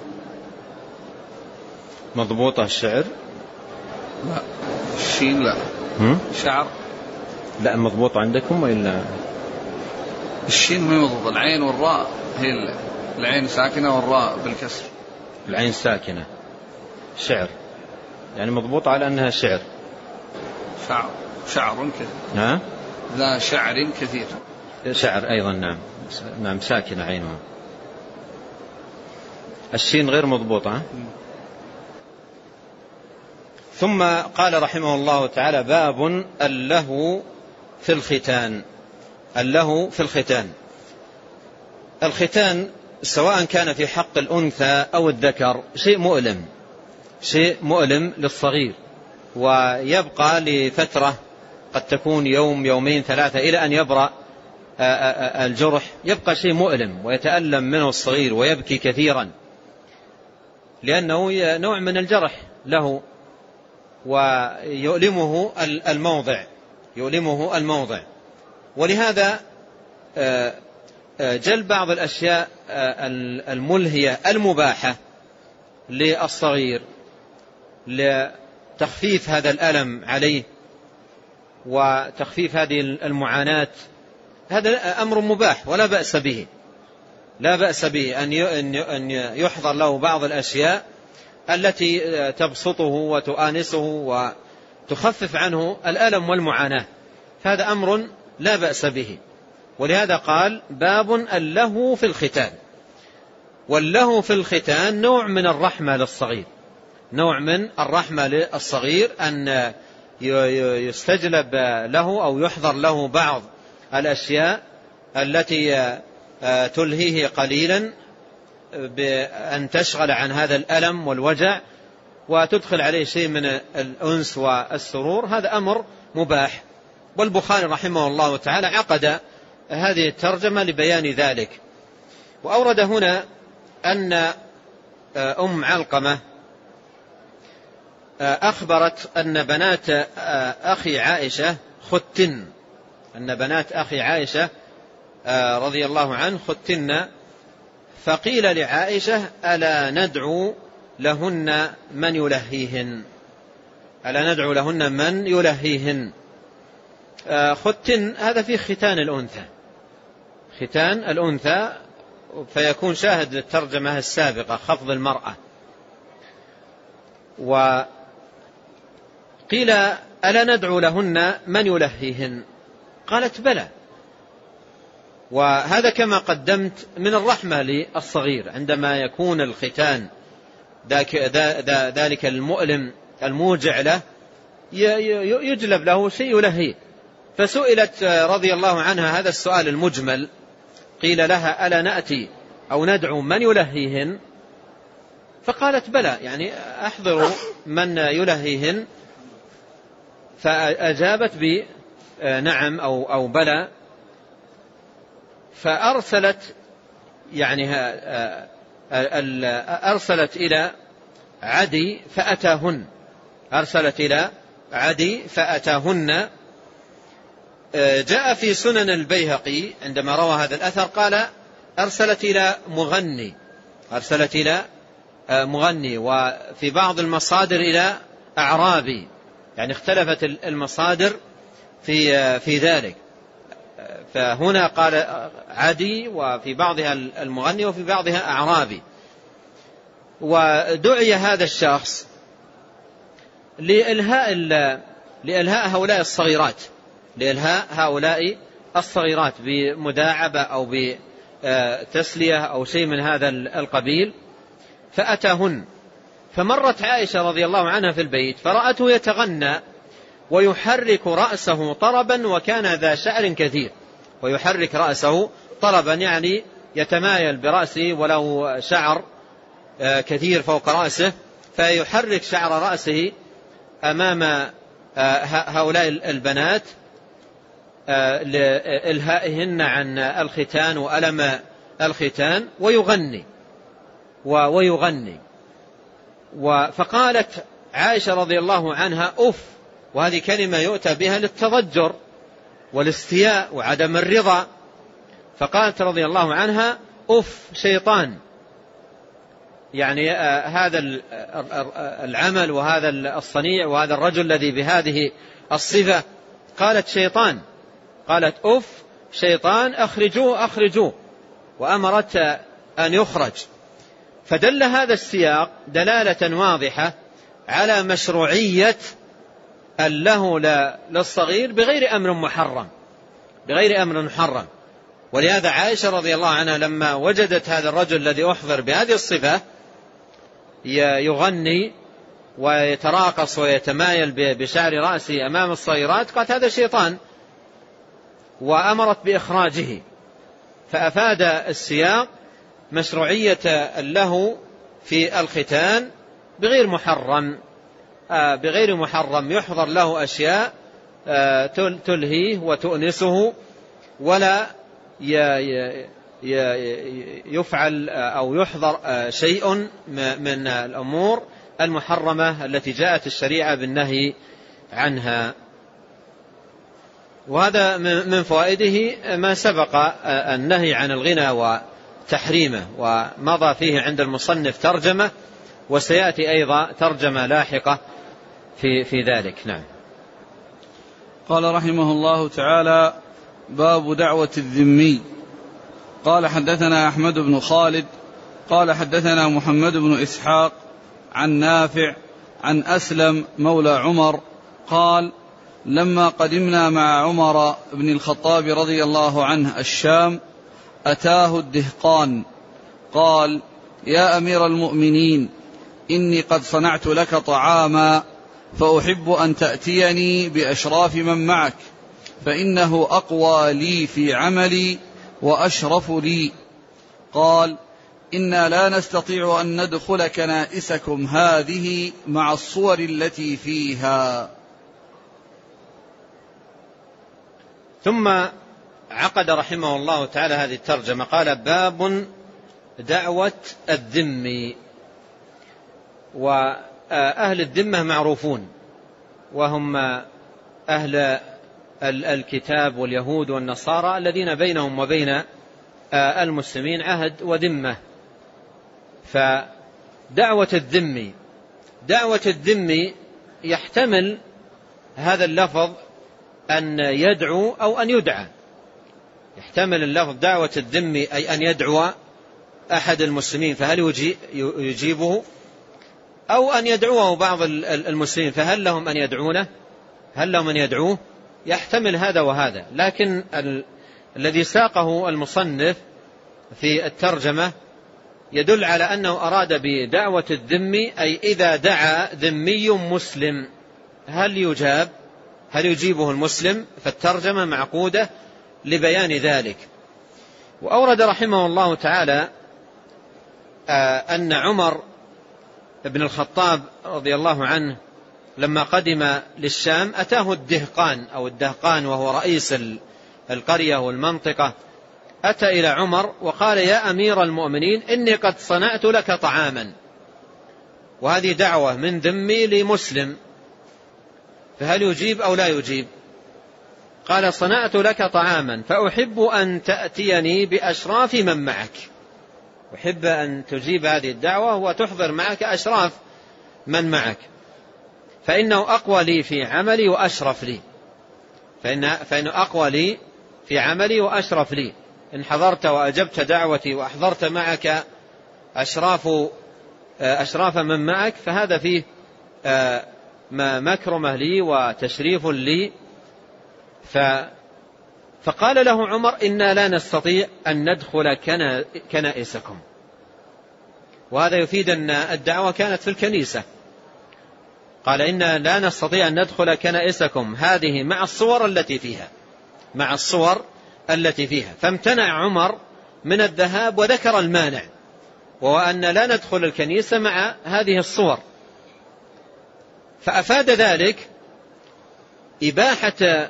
مضبوطة الشعر؟ لا، الشين لا. هم؟ شعر لا، مضبوط عندكم وإلا؟ الشين ما مضبوط، العين والراء هي العين ساكنة والراء بالكسر. العين ساكنة شعر، يعني مضبوط على أنها شعر. شعر شعر كثير. ها؟ ذا شعر كثير. شعر أيضا. نعم نعم، ساكنة عينها. الشين غير مضبوطة. ثم قال رحمه الله تعالى: باب اللهو في الختان. اللهو في الختان. الختان سواء كان في حق الأنثى أو الذكر شيء مؤلم، شيء مؤلم للصغير، ويبقى لفترة قد تكون يوم يومين ثلاثة إلى أن يبرأ الجرح، يبقى شيء مؤلم ويتألم منه الصغير ويبكي كثيرا، لأنه نوع من الجرح له، ويؤلمه الموضع يؤلمه الموضع ولهذا جل بعض الأشياء الملهية المباحة للصغير لتخفيف هذا الألم عليه وتخفيف هذه المعاناة، هذا أمر مباح ولا بأس به، لا بأس به أن يحضر له بعض الأشياء التي تبسطه وتؤانسه وتخفف عنه الألم والمعاناة، فهذا أمر لا بأس به. ولهذا قال باب اللهو في الختان. واللهو في الختان نوع من الرحمة للصغير، نوع من الرحمة للصغير أن يستجلب له أو يحضر له بعض الأشياء التي تلهيه قليلا بأن تشغل عن هذا الألم والوجع وتدخل عليه شيء من الأنس والسرور، هذا أمر مباح. والبخاري رحمه الله تعالى عقد هذه الترجمة لبيان ذلك. وأورد هنا أن أم علقمة أخبرت أن بنات أخي عائشة ختن، أن بنات أخي عائشة رضي الله عنه ختن، فقيل لعائشة ألا ندعو لهن من يلهيهن، ألا ندعو لهن من يلهيهن. ختن هذا في ختان الأنثى، ختان الأنثى، فيكون شاهد للترجمة السابقة خفض المرأة. وقيل ألا ندعو لهن من يلهيهن، قالت بلى. وهذا كما قدمت من الرحمة للصغير عندما يكون الختان ذلك المؤلم الموجع له يجلب له شيء يلهيه. فسئلت رضي الله عنها هذا السؤال المجمل، قيل لها ألا نأتي أو ندعو من يلهيهن، فقالت بلى، يعني أحضروا من يلهيهن. فأجابت بنعم أو أو بلى. فأرسلت يعني أرسلت إلى عدي فأتاهن، أرسلت إلى عدي فأتاهن. جاء في سنن البيهقي عندما روى هذا الأثر قال أرسلت إلى مغني، أرسلت إلى مغني، وفي بعض المصادر إلى أعرابي، يعني اختلفت المصادر في في ذلك. فهنا قال عدي وفي بعضها المغني وفي بعضها أعرابي. ودعي هذا الشخص لإلهاء لإلهاء هؤلاء الصغيرات، لإلهاء هؤلاء الصغيرات بمداعبة أو بتسلية أو شيء من هذا القبيل. فأتاهن، فمرت عائشة رضي الله عنها في البيت فرأته يتغنى ويحرك رأسه طربا وكان ذا شعر كثير، ويحرك رأسه طربا يعني يتمايل برأسه وله شعر كثير فوق رأسه، فيحرك شعر رأسه أمام هؤلاء البنات لإلهائهن عن الختان وألم الختان، ويغني ويغني فقالت عائشة رضي الله عنها أف، وهذه كلمة يؤتى بها للتضجر والاستياء وعدم الرضا. فقالت رضي الله عنها أف شيطان، يعني هذا العمل وهذا الصنيع وهذا الرجل الذي بهذه الصفة، قالت شيطان، قالت أف شيطان أخرجوه أخرجوه، وأمرت أن يخرج. فدل هذا السياق دلالة واضحة على مشروعية اللهو للصغير بغير أمر محرم، بغير أمر محرم. ولهذا عائشة رضي الله عنها لما وجدت هذا الرجل الذي أحضر بهذه الصفة يغني ويتراقص ويتمايل بشعر رأسه أمام الصغيرات، قالت هذا شيطان، وأمرت بإخراجه. فأفاد السياق مشروعية اللهو في الختان بغير محرم، بغير محرم يحضر له أشياء تلهيه وتؤنسه، ولا يفعل أو يحضر شيء من الأمور المحرمة التي جاءت الشريعة بالنهي عنها. وهذا من فوائده ما سبق النهي عن الغنى وتحريمه، ومضى فيه عند المصنف ترجمة، وسيأتي أيضا ترجمة لاحقة في في ذلك. نعم. قال رحمه الله تعالى: باب دعوة الذمي. قال: حدثنا أحمد بن خالد قال حدثنا محمد بن إسحاق عن نافع عن أسلم مولى عمر قال: لما قدمنا مع عمر بن الخطاب رضي الله عنه الشام أتاه الدهقان قال: يا أمير المؤمنين، إني قد صنعت لك طعاما فأحب أن تأتيني بأشراف من معك، فإنه أقوى لي في عملي وأشرف لي. قال: إنا لا نستطيع أن ندخل كنائسكم هذه مع الصور التي فيها. ثم عقد رحمه الله تعالى هذه الترجمة، قال: باب دعوة الذمي. وأهل الذمة معروفون، وهم أهل الكتاب واليهود والنصارى الذين بينهم وبين المسلمين عهد وذمة. فدعوة الذمي، دعوة الذمي يحتمل هذا اللفظ أن يدعو أو أن يدعى. يحتمل اللفظ دعوة الذمي أي أن يدعو أحد المسلمين فهل يجيبه، أو أن يدعوه بعض المسلمين فهل لهم أن يدعونه، هل لهم أن يدعوه. يحتمل هذا وهذا، لكن ال... الذي ساقه المصنف في الترجمة يدل على أنه أراد بدعوة الذمي أي إذا دعا ذمي مسلم هل يجاب، هل يجيبه المسلم. فالترجمة معقودة لبيان ذلك. وأورد رحمه الله تعالى أن عمر بن الخطاب رضي الله عنه لما قدم للشام أتاه الدهقان أو الدهقان وهو رئيس القرية والمنطقة، أتى إلى عمر وقال: يا أمير المؤمنين، إني قد صنعت لك طعاما. وهذه دعوة من ذمي لمسلم، فهل يجيب أو لا يجيب؟ قال: صنعت لك طعاما فأحب أن تأتيني بأشراف من معك. أحب أن تجيب هذه الدعوة وتحضر معك أشراف من معك، فإنه أقوى لي في عملي وأشرف لي. فإن فإنه أقوى لي في عملي وأشرف لي. إن حضرت وأجبت دعوتي وأحضرت معك أشراف أشراف من معك فهذا فيه مكرمة لي وتشريف لي. فقال له عمر: إنا لا نستطيع أن ندخل كنائسكم. وهذا يفيد أن الدعوة كانت في الكنيسة. قال: إنا لا نستطيع أن ندخل كنائسكم هذه مع الصور التي فيها، مع الصور التي فيها. فامتنع عمر من الذهاب وذكر المانع، وهو أن لا ندخل الكنيسة مع هذه الصور. فأفاد ذلك إباحة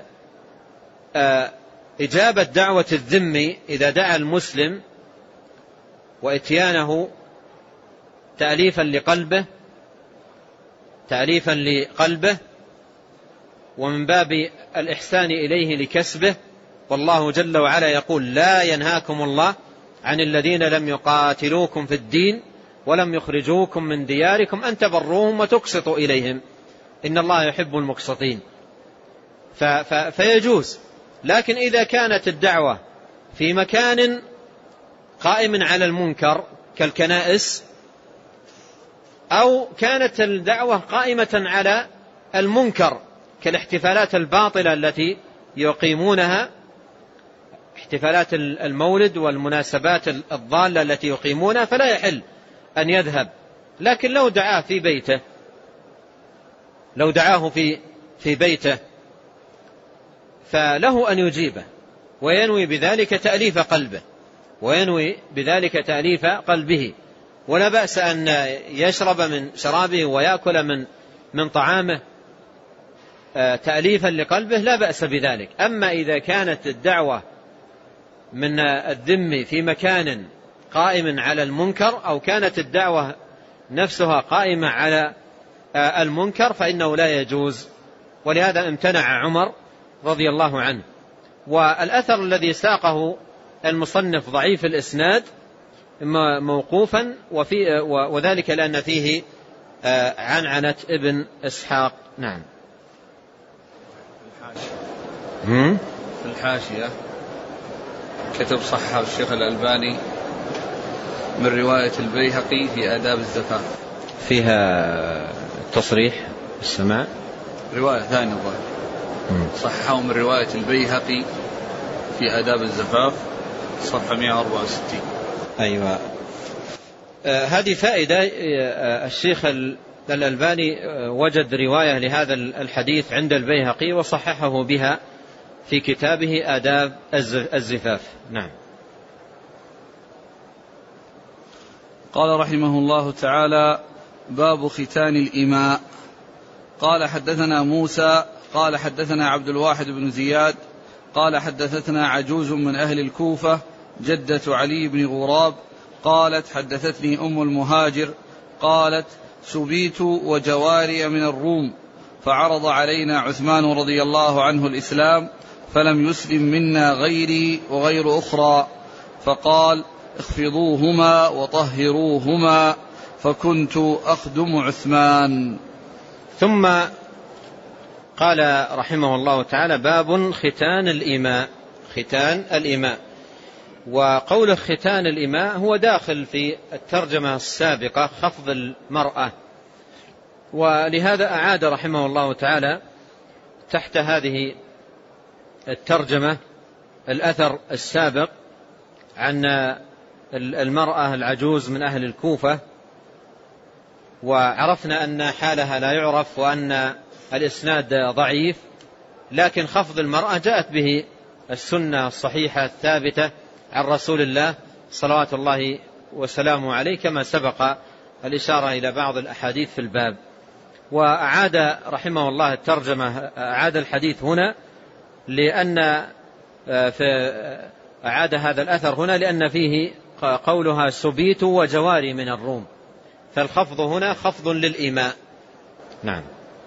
إجابة دعوة الذمي إذا دعا المسلم وإتيانه تأليفا لقلبه تأليفا لقلبه ومن باب الإحسان إليه لكسبه. والله جل وعلا يقول: لا ينهاكم الله عن الذين لم يقاتلوكم في الدين ولم يخرجوكم من دياركم أن تبروهم وتقسطوا إليهم إن الله يحب المقسطين. فيجوز. لكن إذا كانت الدعوة في مكان قائم على المنكر كالكنائس، أو كانت الدعوة قائمة على المنكر كالاحتفالات الباطلة التي يقيمونها، احتفالات المولد والمناسبات الضالة التي يقيمونها، فلا يحل أن يذهب. لكن لو دعاه في بيته لو دعاه في في بيته فله أن يجيبه وينوي بذلك تأليف قلبه وينوي بذلك تأليف قلبه، ولا بأس أن يشرب من شرابه ويأكل من من طعامه تأليفا لقلبه، لا بأس بذلك. أما إذا كانت الدعوة من الذم في مكان قائم على المنكر، أو كانت الدعوة نفسها قائمة على المنكر، فإنه لا يجوز. ولهذا امتنع عمر رضي الله عنه. والأثر الذي ساقه المصنف ضعيف الإسناد موقوفا، وفي وذلك لأن فيه عنعنة ابن إسحاق. نعم. في الحاشية كتب صحة الشيخ الألباني من رواية البيهقي في آداب الزفاف، فيها تصريح السماع، رواية ثانية صححه من رواية البيهقي في آداب الزفاف صفحة مئة وأربعة وستين. أيوة. آه هذه فائدة. آه الشيخ الألباني آه وجد رواية لهذا الحديث عند البيهقي وصححه بها في كتابه آداب الزفاف. نعم. قال رحمه الله تعالى: باب ختان الإماء. قال حدثنا موسى قال حدثنا عبد الواحد بن زياد قال حدثتنا عجوز من أهل الكوفة جدة علي بن غراب قالت حدثتني أم المهاجر قالت: سبيت وجواري من الروم، فعرض علينا عثمان رضي الله عنه الإسلام، فلم يسلم منا غيري وغير أخرى، فقال: اخفضوهما وطهروهما، فكنت أخدم عثمان. ثم قال رحمه الله تعالى: باب ختان الإماء. ختان الإماء، وقول ختان الإماء هو داخل في الترجمة السابقة، خفض المرأة، ولهذا أعاد رحمه الله تعالى تحت هذه الترجمة الأثر السابق عن المرأة العجوز من أهل الكوفة، وعرفنا أن حالها لا يعرف وأن الإسناد ضعيف، لكن خفض المرأة جاءت به السنة الصحيحة الثابتة عن رسول الله صلوات الله وسلامه عليه، كما سبق الإشارة إلى بعض الأحاديث في الباب. وأعاد رحمه الله الترجمة، أعاد الحديث هنا لأن في أعاد هذا الأثر هنا لأن فيه قولها: سبيت وجواري من الروم، فالخفض هنا خفض للإماء. نعم.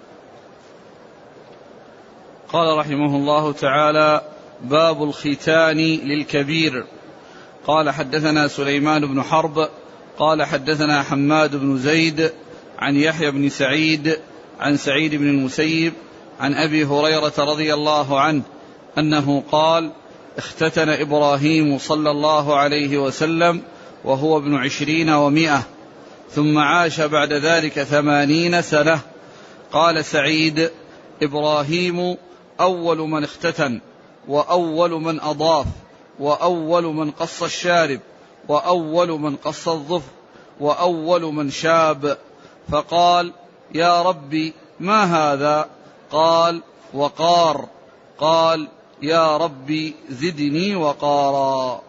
قال رحمه الله تعالى: باب الختان للكبير. قال حدثنا سليمان بن حرب قال حدثنا حماد بن زيد عن يحيى بن سعيد عن سعيد بن المسيب عن أبي هريرة رضي الله عنه أنه قال: اختتن إبراهيم صلى الله عليه وسلم وهو ابن عشرين ومائة، ثم عاش بعد ذلك ثمانين سنة. قال سعيد: إبراهيم أول من اختتن، وأول من أضاف، وأول من قص الشارب، وأول من قص الظفر، وأول من شاب. فقال: يا ربي ما هذا؟ قال: وقار. قال: يا ربي زدني وقارا.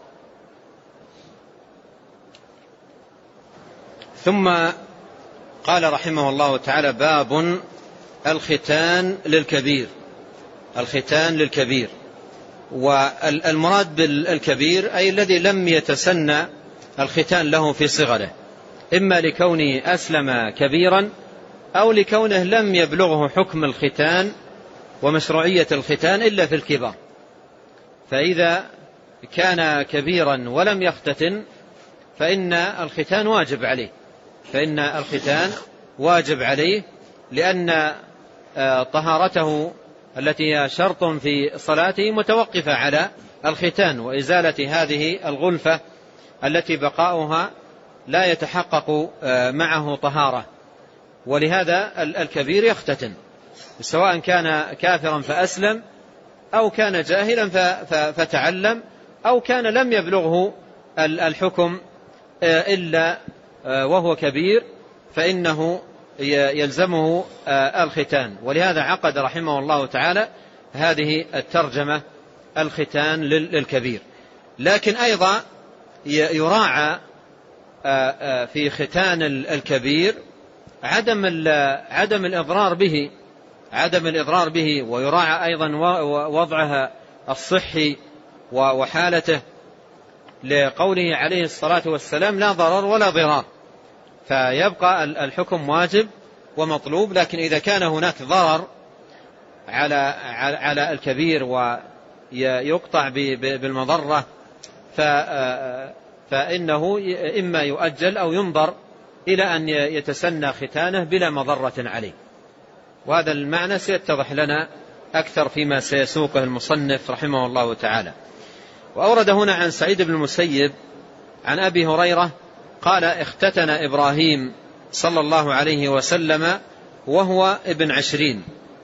ثم قال رحمه الله تعالى: باب الختان للكبير. الختان للكبير، والمراد بالكبير أي الذي لم يتسنى الختان له في صغره، إما لكونه أسلم كبيرا أو لكونه لم يبلغه حكم الختان ومشروعية الختان إلا في الكبر. فإذا كان كبيرا ولم يختتن فإن الختان واجب عليه، فإن الختان واجب عليه لأن طهارته التي هي شرط في صلاته متوقفة على الختان وإزالة هذه الغلفة التي بقاؤها لا يتحقق معه طهارة. ولهذا الكبير يختتن، سواء كان كافرا فأسلم أو كان جاهلا فتعلم أو كان لم يبلغه الحكم إلا وهو كبير، فإنه يلزمه الختان. ولهذا عقد رحمه الله تعالى هذه الترجمة: الختان للكبير. لكن أيضا يراعى في ختان الكبير عدم عدم الإضرار به عدم الإضرار به ويراعى أيضا وضعها الصحي وحالته، لقوله عليه الصلاة والسلام: لا ضرر ولا ضرار. فيبقى الحكم واجب ومطلوب، لكن إذا كان هناك ضرر على على الكبير ويقطع بالمضرة فإنه إما يؤجل أو ينظر إلى أن يتسنى ختانه بلا مضرة عليه. وهذا المعنى سيتضح لنا أكثر فيما سيسوقه المصنف رحمه الله تعالى. وأورد هنا عن سعيد بن المسيب عن أبي هريرة قال اختتن إبراهيم صلى الله عليه وسلم وهو ابن عشرين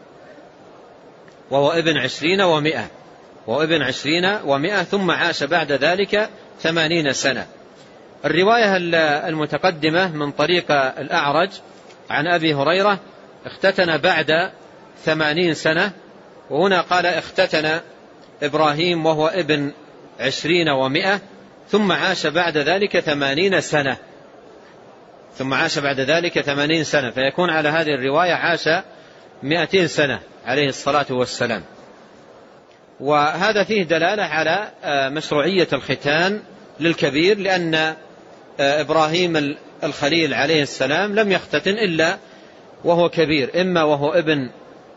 وهو ابن عشرين ومئة وهو ابن عشرين ومئة ثم عاش بعد ذلك ثمانين سنة. الرواية المتقدمة من طريق الأعرج عن أبي هريرة اختتن بعد ثمانين سنة، وهنا قال اختتن إبراهيم وهو ابن عشرين ومئة ثم عاش بعد ذلك ثمانين سنة ثم عاش بعد ذلك ثمانين سنة فيكون على هذه الرواية عاش مئتين سنة عليه الصلاة والسلام. وهذا فيه دلالة على مشروعية الختان للكبير، لأن إبراهيم الخليل عليه السلام لم يختتن إلا وهو كبير، إما وهو ابن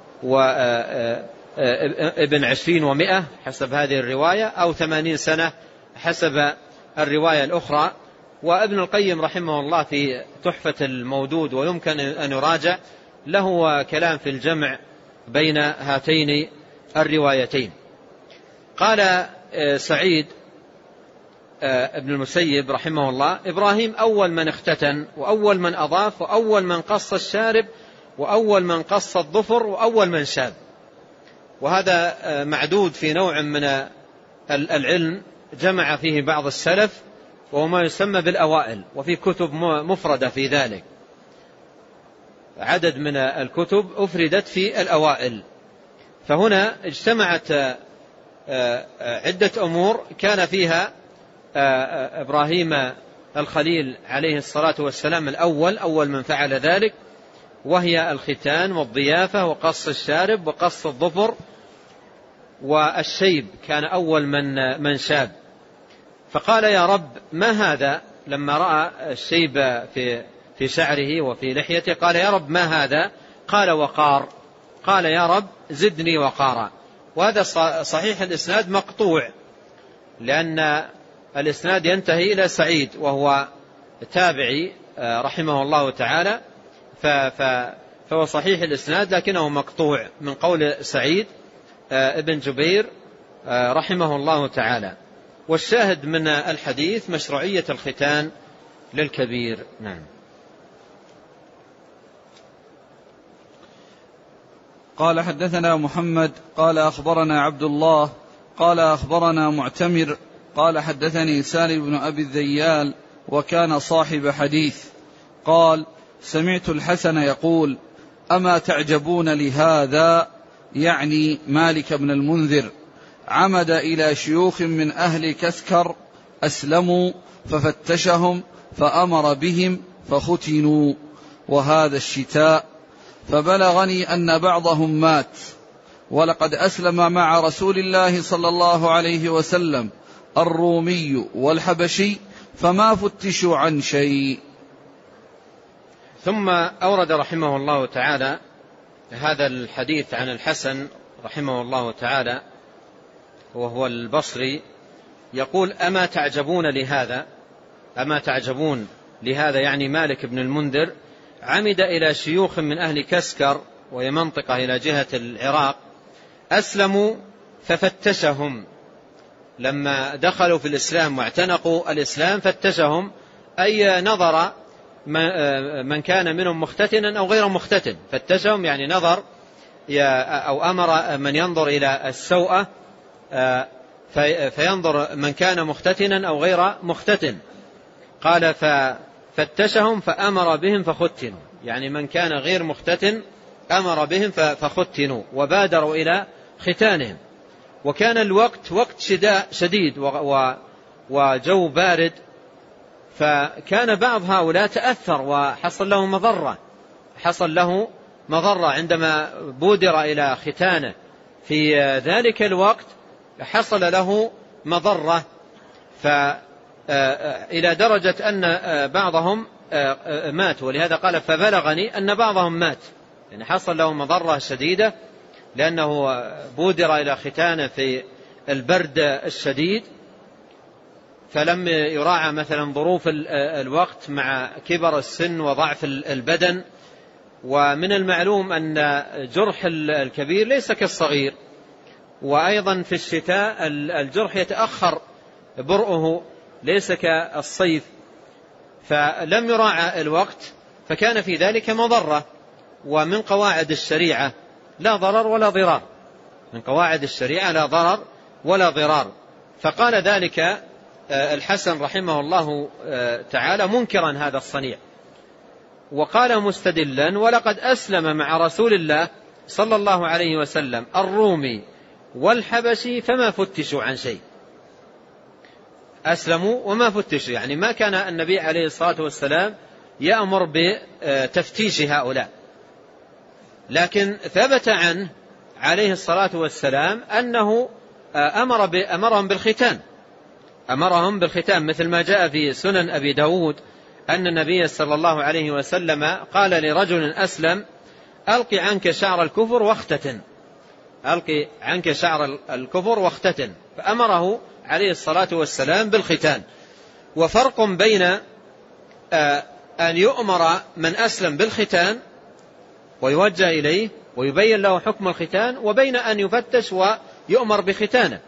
وابن عشرين ومئة حسب هذه الرواية أو ثمانين سنة حسب الرواية الأخرى. وابن القيم رحمه الله في تحفة المودود ويمكن أن يراجع له كلام في الجمع بين هاتين الروايتين. قال سعيد ابن المسيب رحمه الله إبراهيم أول من اختتن وأول من أضاف وأول من قص الشارب وأول من قص الظفر وأول من شاب. وهذا معدود في نوع من العلم جمع فيه بعض السلف وهو ما يسمى بالأوائل، وفي كتب مفردة في ذلك، عدد من الكتب أفردت في الأوائل. فهنا اجتمعت عدة أمور كان فيها إبراهيم الخليل عليه الصلاة والسلام الأول أول من فعل ذلك، وهي الختان والضيافة وقص الشارب وقص الظفر والشيب، كان أول من من شاب. فقال يا رب ما هذا؟ لما رأى الشيب في في شعره وفي لحيته قال يا رب ما هذا؟ قال وقار. قال يا رب زدني وقارا. وهذا صحيح الإسناد مقطوع، لأن الإسناد ينتهي إلى سعيد وهو تابعي رحمه الله تعالى، فهو صحيح الإسناد لكنه مقطوع من قول سعيد ابن جبير رحمه الله تعالى. والشاهد من الحديث مشروعية الختان للكبير. نعم. قال حدثنا محمد قال أخبرنا عبد الله قال أخبرنا معتمر قال حدثني سالم بن أبي الذيال وكان صاحب حديث قال سمعت الحسن يقول أما تعجبون لهذا، يعني مالك بن المنذر، عمد إلى شيوخ من أهل كسكر أسلموا ففتشهم فأمر بهم فختنوا، وهذا الشتاء، فبلغني أن بعضهم مات، ولقد أسلم مع رسول الله صلى الله عليه وسلم الرومي والحبشي فما فتشوا عن شيء. ثم أورد رحمه الله تعالى هذا الحديث عن الحسن رحمه الله تعالى وهو البصري، يقول أما تعجبون لهذا، أما تعجبون لهذا يعني مالك بن المنذر عمد إلى شيوخ من أهل كسكر وهي منطقة إلى جهة العراق أسلموا ففتشهم، لما دخلوا في الإسلام واعتنقوا الإسلام فتشهم، أي نظر من كان منهم مختتنا أو غير مختتن، فتشهم يعني نظر أو أمر من ينظر إلى السوءة فينظر من كان مختتنا أو غير مختتن. قال ففتشهم فأمر بهم فختنوا، يعني من كان غير مختتن أمر بهم فختنوا وبادروا إلى ختانهم. وكان الوقت وقت شديد وجو بارد، فكان بعض هؤلاء تأثر وحصل له مضرة حصل له مضرة عندما بودر إلى ختانه في ذلك الوقت، حصل له مضرة إلى درجة أن بعضهم مات. ولهذا قال فبلغني أن بعضهم مات، يعني حصل له مضرة شديدة لأنه بودر إلى ختانه في البرد الشديد، فلم يراعى مثلا ظروف الوقت مع كبر السن وضعف البدن، ومن المعلوم أن جرح الكبير ليس كالصغير، وأيضا في الشتاء الجرح يتأخر برؤه ليس كالصيف، فلم يراعى الوقت فكان في ذلك مضرة. ومن قواعد الشريعة لا ضرر ولا ضرار، من قواعد الشريعة لا ضرر ولا ضرار. فقال ذلك الحسن رحمه الله تعالى منكرا هذا الصنيع، وقال مستدلا: ولقد أسلم مع رسول الله صلى الله عليه وسلم الرومي والحبشي فما فتشوا عن شيء. أسلموا وما فتشوا، يعني ما كان النبي عليه الصلاة والسلام يأمر بتفتيش هؤلاء، لكن ثبت عنه عليه الصلاة والسلام أنه أمر أمرهم بالختان أمرهم بالختان مثل ما جاء في سنن أبي داود أن النبي صلى الله عليه وسلم قال لرجل أسلم: ألقي عنك شعر الكفر واختتن ألقي عنك شعر الكفر واختتن فأمره عليه الصلاة والسلام بالختان. وفرق بين أن يؤمر من أسلم بالختان ويوجه إليه ويبين له حكم الختان، وبين أن يفتش ويؤمر بختانه،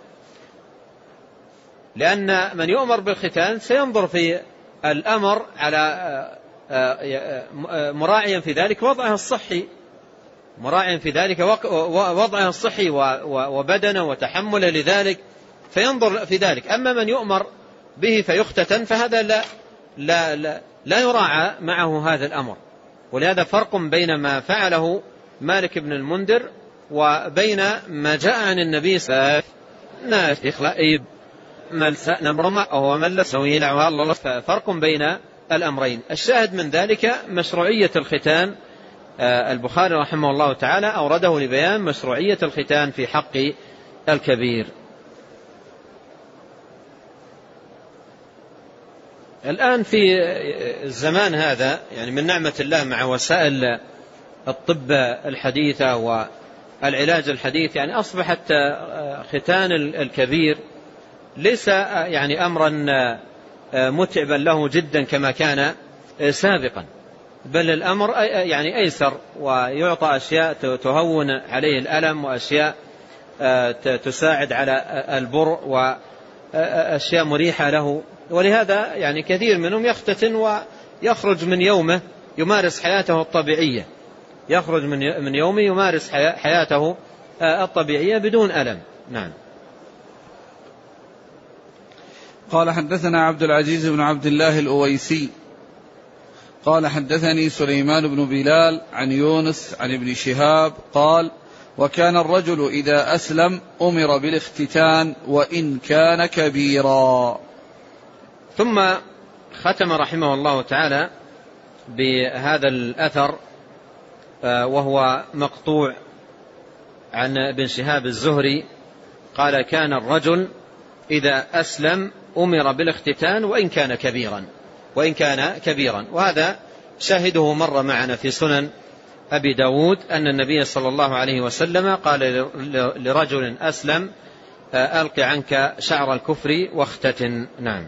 لأن من يؤمر بالختان سينظر في الأمر على مراعيا في ذلك وضعه الصحي مراعيا في ذلك وضعه الصحي وبدنه وتحمله لذلك، فينظر في ذلك. أما من يؤمر به فيختتن فهذا لا, لا, لا, لا يراعى معه هذا الأمر. ولهذا فرق بين ما فعله مالك بن المنذر وبين ما جاء عن النبي صلى الله عليه وسلم. فرق بين الأمرين. الشاهد من ذلك مشروعية الختان. البخاري رحمه الله تعالى أورده لبيان مشروعية الختان في حق الكبير. الآن في الزمان هذا يعني من نعمة الله مع وسائل الطب الحديثة والعلاج الحديث، يعني أصبحت ختان الكبير ليس يعني أمرا متعبا له جدا كما كان سابقا، بل الأمر يعني أيسر، ويعطى أشياء تهون عليه الألم وأشياء تساعد على البر وأشياء مريحة له. ولهذا يعني كثير منهم يختتن ويخرج من يومه يمارس حياته الطبيعية يخرج من يومه يمارس حياته الطبيعية بدون ألم. نعم. قال: حدثنا عبد العزيز بن عبد الله الأويسي قال: حدثني سليمان بن بلال عن يونس عن ابن شهاب قال: وكان الرجل إذا أسلم أمر بالاختتان وإن كان كبيرا. ثم ختم رحمه الله تعالى بهذا الأثر وهو مقطوع عن ابن شهاب الزهري قال: كان الرجل إذا أسلم أمر بالاختتان وإن كان كبيرا وإن كان كبيرا وهذا شاهده مر معنا في سنن أبي داود أن النبي صلى الله عليه وسلم قال لرجل أسلم: ألق عنك شعر الكفر واختتن. نعم.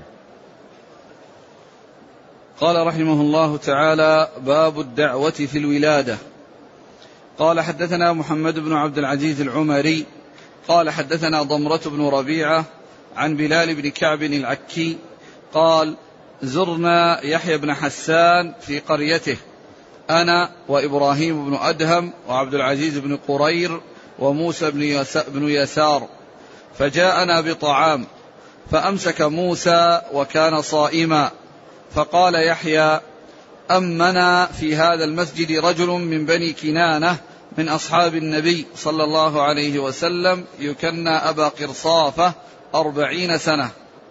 قال رحمه الله تعالى: باب الدعوة في الولادة. قال: حدثنا محمد بن عبد العزيز العمري قال: حدثنا ضمرة بن ربيعة عن بلال بن كعب العكي قال: زرنا يحيى بن حسان في قريته أنا وإبراهيم بن أدهم وعبد العزيز بن قرير وموسى بن يسار، فجاءنا بطعام فأمسك موسى وكان صائما، فقال يحيى: أمنا في هذا المسجد رجل من بني كنانة من أصحاب النبي صلى الله عليه وسلم يكنى أبا قرصافة أربعين سنة،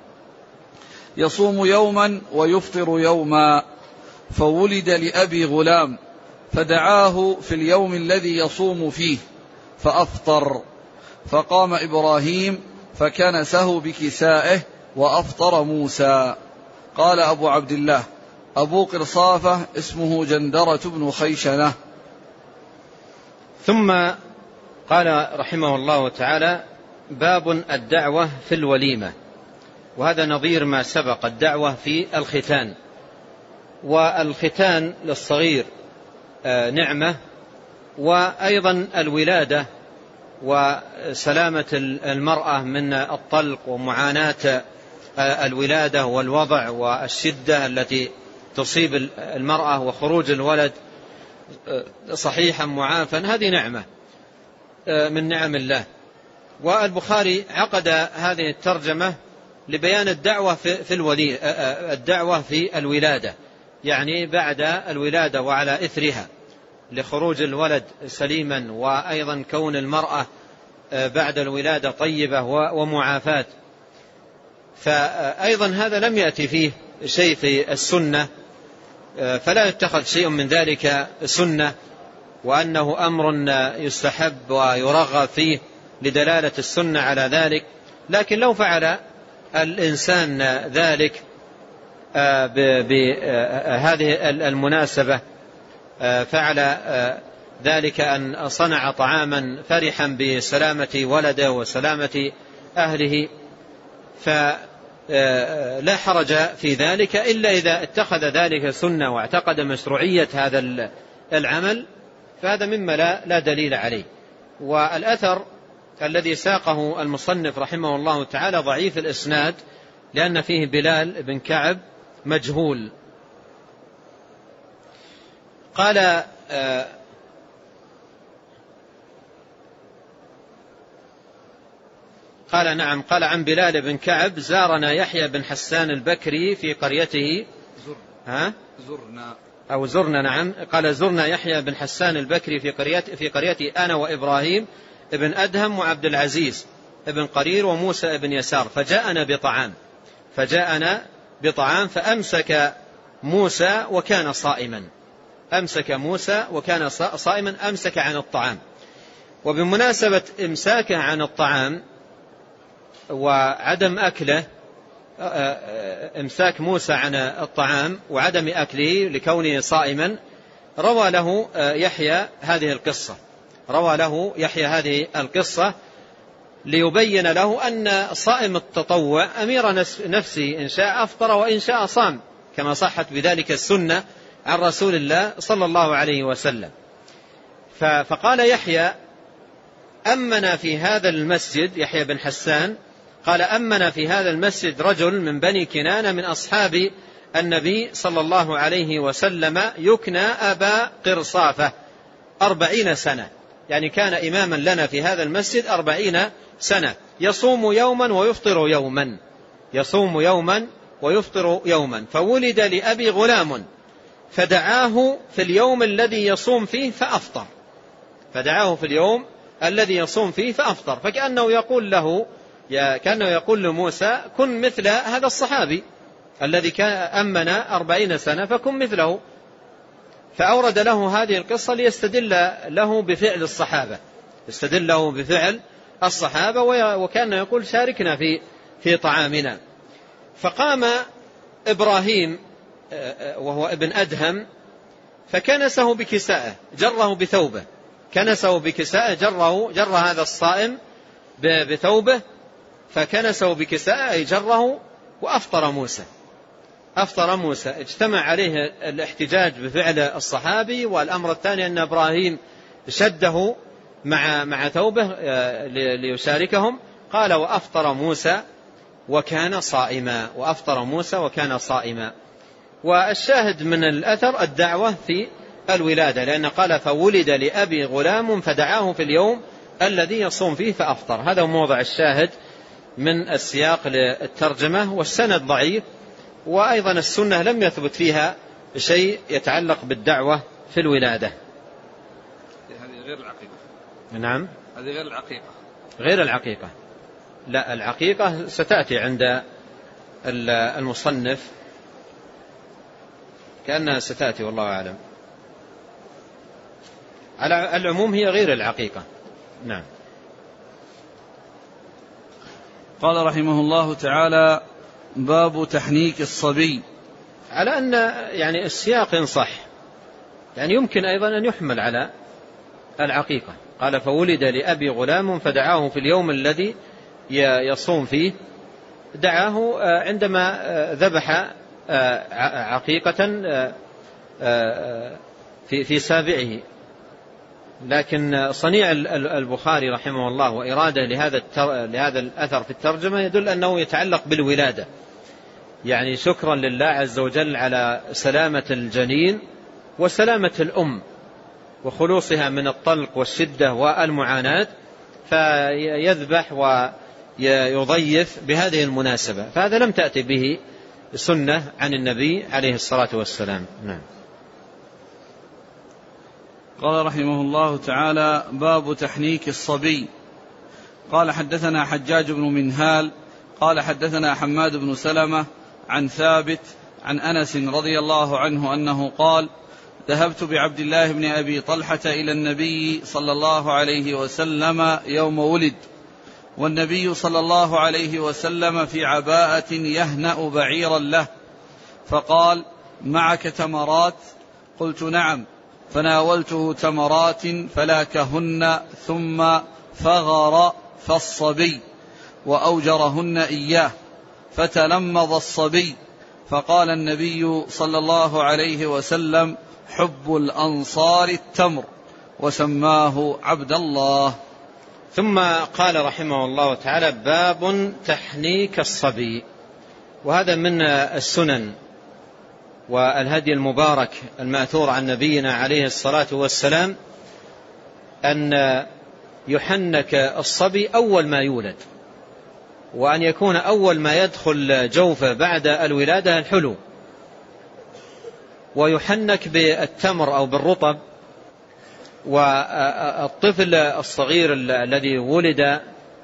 يصوم يوما ويفطر يوما، فولد لأبي غلام فدعاه في اليوم الذي يصوم فيه فأفطر، فقام إبراهيم فكنسه بكسائه وأفطر موسى. قال أبو عبد الله: أبو قرصافة اسمه جندرة بن خيشنة. ثم قال رحمه الله تعالى: باب الدعوة في الوليمة. وهذا نظير ما سبق الدعوة في الختان. والختان للصغير نعمة. وأيضا الولادة وسلامة المرأة من الطلق ومعاناة الولادة والوضع والشدة التي تصيب المرأة وخروج الولد صحيحا معافا، هذه نعمة من نعم الله. والبخاري عقد هذه الترجمة لبيان الدعوة في الولي الدعوة في الولادة، يعني بعد الولادة وعلى إثرها لخروج الولد سليما، وأيضا كون المرأة بعد الولادة طيبة ومعافاة. فأيضا هذا لم يأتي فيه شيء في السنة، فلا يتخذ شيء من ذلك سنة وأنه أمر يستحب ويرغب فيه لدلالة السنة على ذلك. لكن لو فعل الإنسان ذلك بهذه المناسبة، فعل ذلك أن صنع طعاما فرحا بسلامة ولده وسلامة أهله، فلا حرج في ذلك إلا إذا اتخذ ذلك سنة واعتقد مشروعية هذا العمل، فهذا مما لا, لا دليل عليه. والأثر الذي ساقه المصنف رحمه الله تعالى ضعيف الإسناد، لأن فيه بلال بن كعب مجهول. قال قال نعم قال عن بلال بن كعب: زارنا يحيى بن حسان البكري في قريته. ها زرنا أو زرنا نعم قال زرنا يحيى بن حسان البكري في قريتي في قريتي أنا وإبراهيم ابن أدهم وعبد العزيز ابن قرير وموسى ابن يسار، فجاءنا بطعام فجاءنا بطعام فأمسك موسى وكان صائما أمسك موسى وكان صائما أمسك عن الطعام. وبمناسبة إمساكه عن الطعام وعدم أكله، إمساك موسى عن الطعام وعدم أكله لكونه صائما، روى له يحيى هذه القصة روى له يحيى هذه القصة ليبين له أن صائم التطوع أمير نفسه، إن شاء أفطر وإن شاء صام، كما صحت بذلك السنة عن رسول الله صلى الله عليه وسلم. فقال يحيى: أمنا في هذا المسجد، يحيى بن حسان قال: أمنا في هذا المسجد رجل من بني كنانة من أصحاب النبي صلى الله عليه وسلم يكنى أبا قرصافة أربعين سنة، يعني كان إماما لنا في هذا المسجد أربعين سنة، يصوم يوما ويفطر يوما يصوم يوما ويفطر يوما فولد لأبي غلام فدعاه في اليوم الذي يصوم فيه فأفطر فدعاه في اليوم الذي يصوم فيه فأفطر فكأنه يقول له كأنه يقول لموسى: كن مثل هذا الصحابي الذي كان أمنا أربعين سنة فكن مثله. فأورد له هذه القصة ليستدل له بفعل الصحابة يستدل له بفعل الصحابة وكان يقول: شاركنا في في طعامنا. فقام إبراهيم وهو ابن أدهم فكنسه بكسائه جره بثوبه كنسه بكسائه جره جر هذا الصائم بثوبه فكنسه بكسائه أي جره، وأفطر موسى أفطر موسى اجتمع عليه الاحتجاج بفعل الصحابي. والأمر الثاني أن إبراهيم شده مع مع ثوبه ليشاركهم. قال: وأفطر موسى وكان صائما وأفطر موسى وكان صائما. والشاهد من الأثر الدعوة في الولادة، لأن قال: فولد لأبي غلام فدعاه في اليوم الذي يصوم فيه فأفطر. هذا هو موضع الشاهد من السياق للترجمة، والسند ضعيف، وأيضا السنة لم يثبت فيها شيء يتعلق بالدعوة في الولادة. هذه غير العقيقة. نعم هذه غير العقيقة. غير العقيقة لا، العقيقة ستأتي عند المصنف كأنها ستأتي والله أعلم. على العموم هي غير العقيقة. نعم. قال رحمه الله تعالى: باب تحنيك الصبي. على أن يعني السياق صح، يعني يمكن أيضا أن يحمل على العقيقة. قال: فولد لأبي غلام فدعاه في اليوم الذي يصوم فيه. دعاه عندما ذبح عقيقة في, في سابعه. لكن صنيع البخاري رحمه الله وإرادة لهذا, لهذا الأثر في الترجمة يدل أنه يتعلق بالولادة، يعني شكرا لله عز وجل على سلامة الجنين وسلامة الأم وخلوصها من الطلق والشدة والمعاناة، فيذبح ويضيف بهذه المناسبة، فهذا لم تأتي به سنة عن النبي عليه الصلاة والسلام. نعم. قال رحمه الله تعالى: باب تحنيك الصبي. قال: حدثنا حجاج بن منهال قال حدثنا حماد بن سلمة عن ثابت عن أنس رضي الله عنه أنه قال: ذهبت بعبد الله بن أبي طلحة إلى النبي صلى الله عليه وسلم يوم ولد، والنبي صلى الله عليه وسلم في عباءة يهنأ بعيرا له، فقال: معك تمرات؟ قلت: نعم. فناولته تمرات فلاكهن ثم فغر فالصبي وأوجرهن إياه، فتلمض الصبي، فقال النبي صلى الله عليه وسلم: حب الأنصار التمر، وسماه عبد الله. ثم قال رحمه الله تعالى: باب تحنيك الصبي. وهذا من السنن والهدي المبارك المأثور عن نبينا عليه الصلاة والسلام أن يحنك الصبي أول ما يولد، وأن يكون أول ما يدخل جوفه بعد الولادة الحلو، ويحنك بالتمر أو بالرطب. والطفل الصغير الذي ولد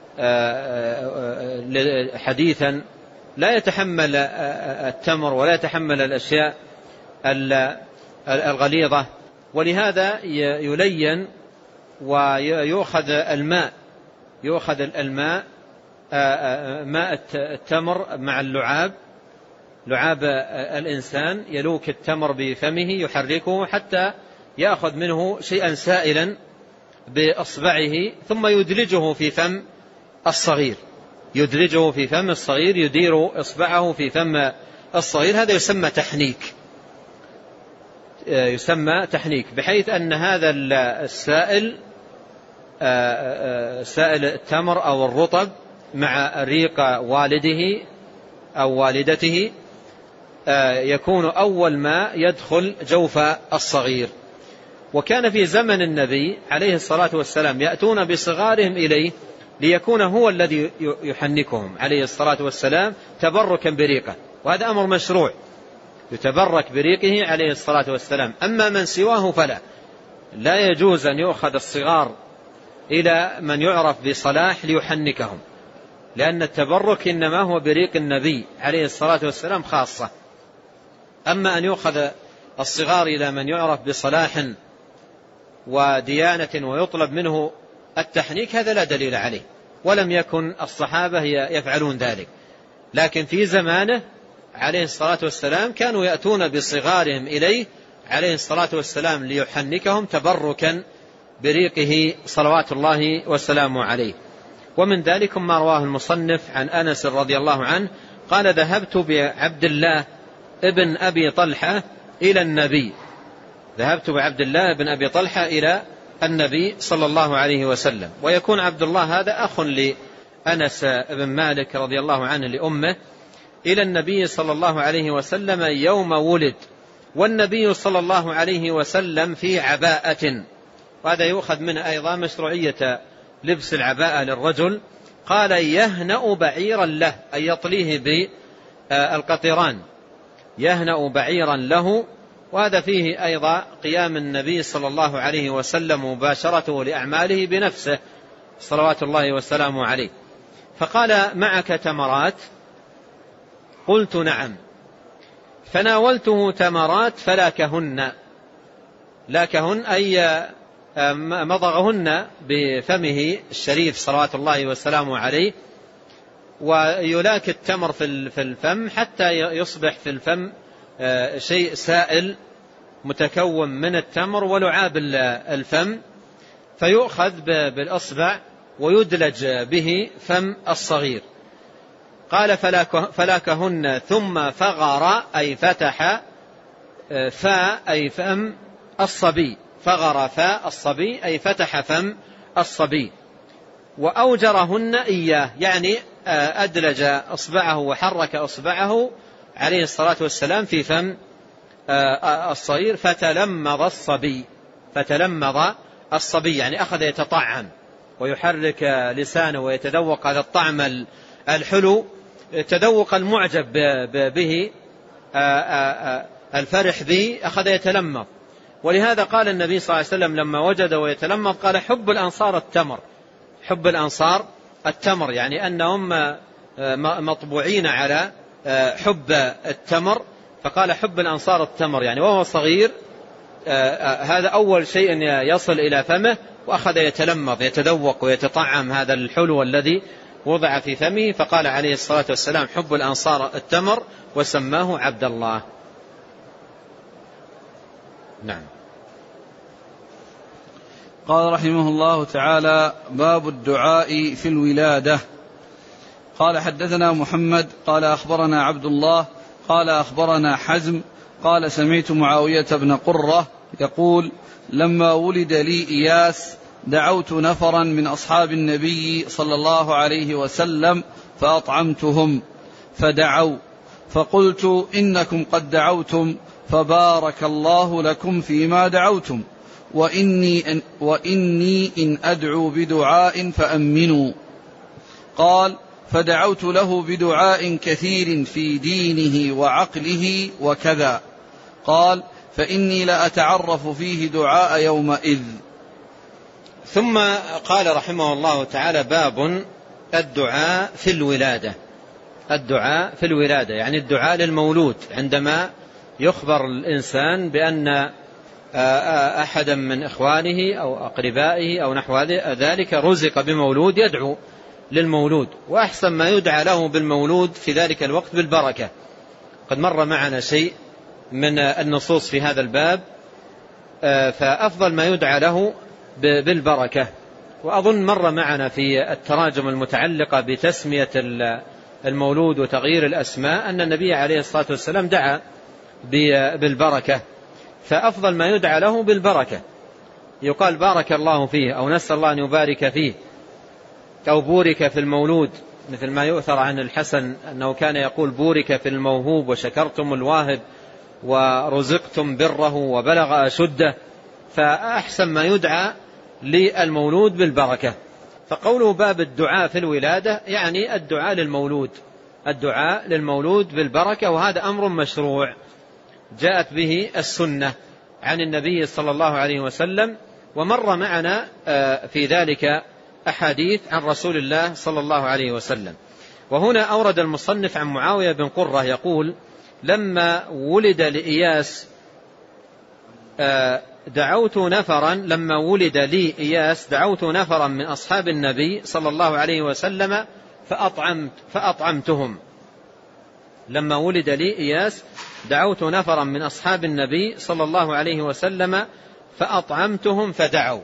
حديثا لا يتحمل التمر ولا يتحمل الأشياء الغليظة، ولهذا يلين ويؤخذ الماء يؤخذ الماء ماء التمر مع اللعاب، لعاب الإنسان، يلوك التمر بفمه يحركه حتى يأخذ منه شيئا سائلا بأصبعه، ثم يدرجه في فم الصغير يدرجه في فم الصغير يدير إصبعه في فم الصغير. هذا يسمى تحنيك يسمى تحنيك بحيث أن هذا السائل سائل التمر أو الرطب مع ريق والده أو والدته يكون أول ما يدخل جوف الصغير. وكان في زمن النبي عليه الصلاة والسلام يأتون بصغارهم إليه ليكون هو الذي يحنكهم عليه الصلاة والسلام تبركا بريقه، وهذا أمر مشروع، يتبرك بريقه عليه الصلاة والسلام. أما من سواه فلا، لا يجوز أن يؤخذ الصغار إلى من يعرف بصلاح ليحنكهم، لأن التبرك إنما هو بريق النبي عليه الصلاة والسلام خاصة. أما أن يؤخذ الصغار إلى من يعرف بصلاح وديانة ويطلب منه التحنيك، هذا لا دليل عليه، ولم يكن الصحابة يفعلون ذلك. لكن في زمانه عليه الصلاة والسلام كانوا يأتون بصغارهم إليه عليه الصلاة والسلام ليحنكهم تبركا بريقه صلوات الله وسلامه عليه. ومن ذلك ما رواه المصنف عن أنس رضي الله عنه قال: ذهبت بعبد الله ابن أبي طلحة إلى النبي ذهبت بعبد الله ابن أبي طلحة إلى النبي صلى الله عليه وسلم. ويكون عبد الله هذا أخ لأنس بن مالك رضي الله عنه لأمه، إلى النبي صلى الله عليه وسلم يوم ولد، والنبي صلى الله عليه وسلم في عباءة. وهذا يؤخذ منه أيضا مشروعية لبس العباءة للرجل. قال: يهنأ بعيرا له، أي يطليه بالقطران، يهنأ بعيرا له. وهذا فيه أيضا قيام النبي صلى الله عليه وسلم مباشرته لأعماله بنفسه صلوات الله وسلامه عليه. فقال: معك تمرات؟ قلت: نعم. فناولته تمرات فلاكهن، لاكهن أي مضغهن بفمه الشريف صلوات الله وسلامه عليه. ويلاك التمر في الفم حتى يصبح في الفم شيء سائل متكون من التمر ولعاب الفم، فيؤخذ بالأصبع ويدلج به فم الصغير. قال: فلاكهن ثم فغر، أي فتح، فاء أي فم، الصبي، فغرف الصبي أي فتح فم الصبي، وأوجرهن إياه يعني أدلج أصبعه وحرك أصبعه عليه الصلاة والسلام في فم الصغير فتلمض الصبي، فتلمض الصبي يعني أخذ يتطعم ويحرك لسانه ويتذوق هذا الطعم الحلو، تذوق المعجب به الفرح به أخذ يتلمض. ولهذا قال النبي صلى الله عليه وسلم لما وجد ويتلمض قال حب الأنصار التمر، حب الأنصار التمر يعني أنهم مطبوعين على حب التمر، فقال حب الأنصار التمر يعني وهو صغير هذا أول شيء يصل إلى فمه، وأخذ يتلمض يتذوق ويتطعم هذا الحلو الذي وضع في فمه، فقال عليه الصلاة والسلام حب الأنصار التمر وسماه عبد الله. نعم. قال رحمه الله تعالى: باب الدعاء في الولادة. قال: حدثنا محمد قال أخبرنا عبد الله قال أخبرنا حزم قال: سمعت معاوية بن قرة يقول: لما ولد لي إياس دعوت نفرا من أصحاب النبي صلى الله عليه وسلم فأطعمتهم فدعوا، فقلت: إنكم قد دعوتم فبارك الله لكم فيما دعوتم، وإني إن, وإني إن أدعو بدعاء فأمنوا. قال: فدعوت له بدعاء كثير في دينه وعقله وكذا. قال: فإني لأتعرف فيه دعاء يومئذ. ثم قال رحمه الله تعالى: باب الدعاء في الولادة. الدعاء في الولادة يعني الدعاء للمولود، عندما يخبر الإنسان بأن أحدا من إخوانه أو أقربائه أو نحو ذلك رزق بمولود يدعو للمولود، وأحسن ما يدعى له بالمولود في ذلك الوقت بالبركة. قد مر معنا شيء من النصوص في هذا الباب، فأفضل ما يدعى له بالبركة. وأظن مر معنا في التراجم المتعلقة بتسمية المولود وتغيير الأسماء أن النبي عليه الصلاة والسلام دعا بالبركة، فأفضل ما يدعى له بالبركة، يقال بارك الله فيه أو نسأل الله أن يبارك فيه أو بورك في المولود، مثل ما يؤثر عن الحسن أنه كان يقول: بورك في الموهوب وشكرتم الواهب ورزقتم بره وبلغ أشده. فأحسن ما يدعى للمولود بالبركة. فقوله باب الدعاء في الولادة يعني الدعاء للمولود، الدعاء للمولود بالبركة، وهذا أمر مشروع جاءت به السنة عن النبي صلى الله عليه وسلم، ومر معنا في ذلك أحاديث عن رسول الله صلى الله عليه وسلم. وهنا أورد المصنف عن معاوية بن قرة يقول: لما ولد لإياس دعوت نفرا لما ولد لي إياس دعوت نفرا من أصحاب النبي صلى الله عليه وسلم فأطعمت فأطعمتهم. لما ولد لي إياس دعوت نفرا من أصحاب النبي صلى الله عليه وسلم فأطعمتهم فدعوا.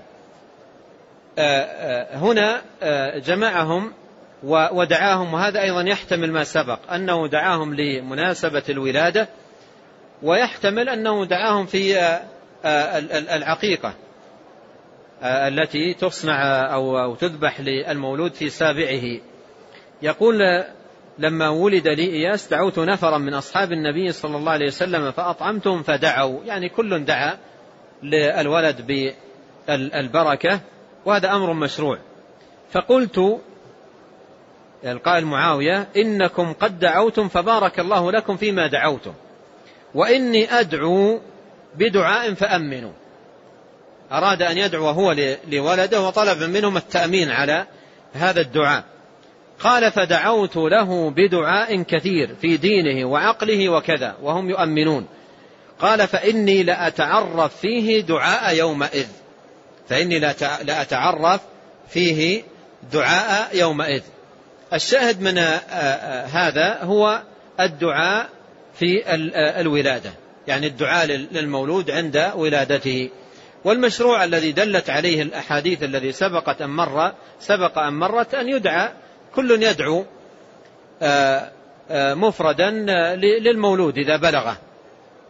هنا جمعهم ودعاهم، وهذا أيضا يحتمل ما سبق أنه دعاهم لمناسبة الولادة، ويحتمل أنه دعاهم في العقيقة التي تصنع أو تذبح للمولود في سابعه. يقول: لما ولد لي إياس دعوت نفرا من أصحاب النبي صلى الله عليه وسلم فأطعمتهم فدعوا، يعني كل دعا للولد بالبركة، وهذا أمر مشروع. فقلت، القائل معاوية: إنكم قد دعوتم فبارك الله لكم فيما دعوتم، وإني أدعو بدعاء فأمنوا. أراد أن يدعو هو لولده وطلب منهم التأمين على هذا الدعاء. قال: فدعوت له بدعاء كثير في دينه وعقله وكذا وهم يؤمنون. قال: فإني لأتعرف فيه دعاء يومئذ، فإني لأتعرف فيه دعاء يومئذ. الشاهد من هذا هو الدعاء في الولادة، يعني الدعاء للمولود عند ولادته. والمشروع الذي دلت عليه الأحاديث الذي سبقت أن مر سبق أن مرت أن يدعى، كل يدعو مفردا للمولود إذا بلغه،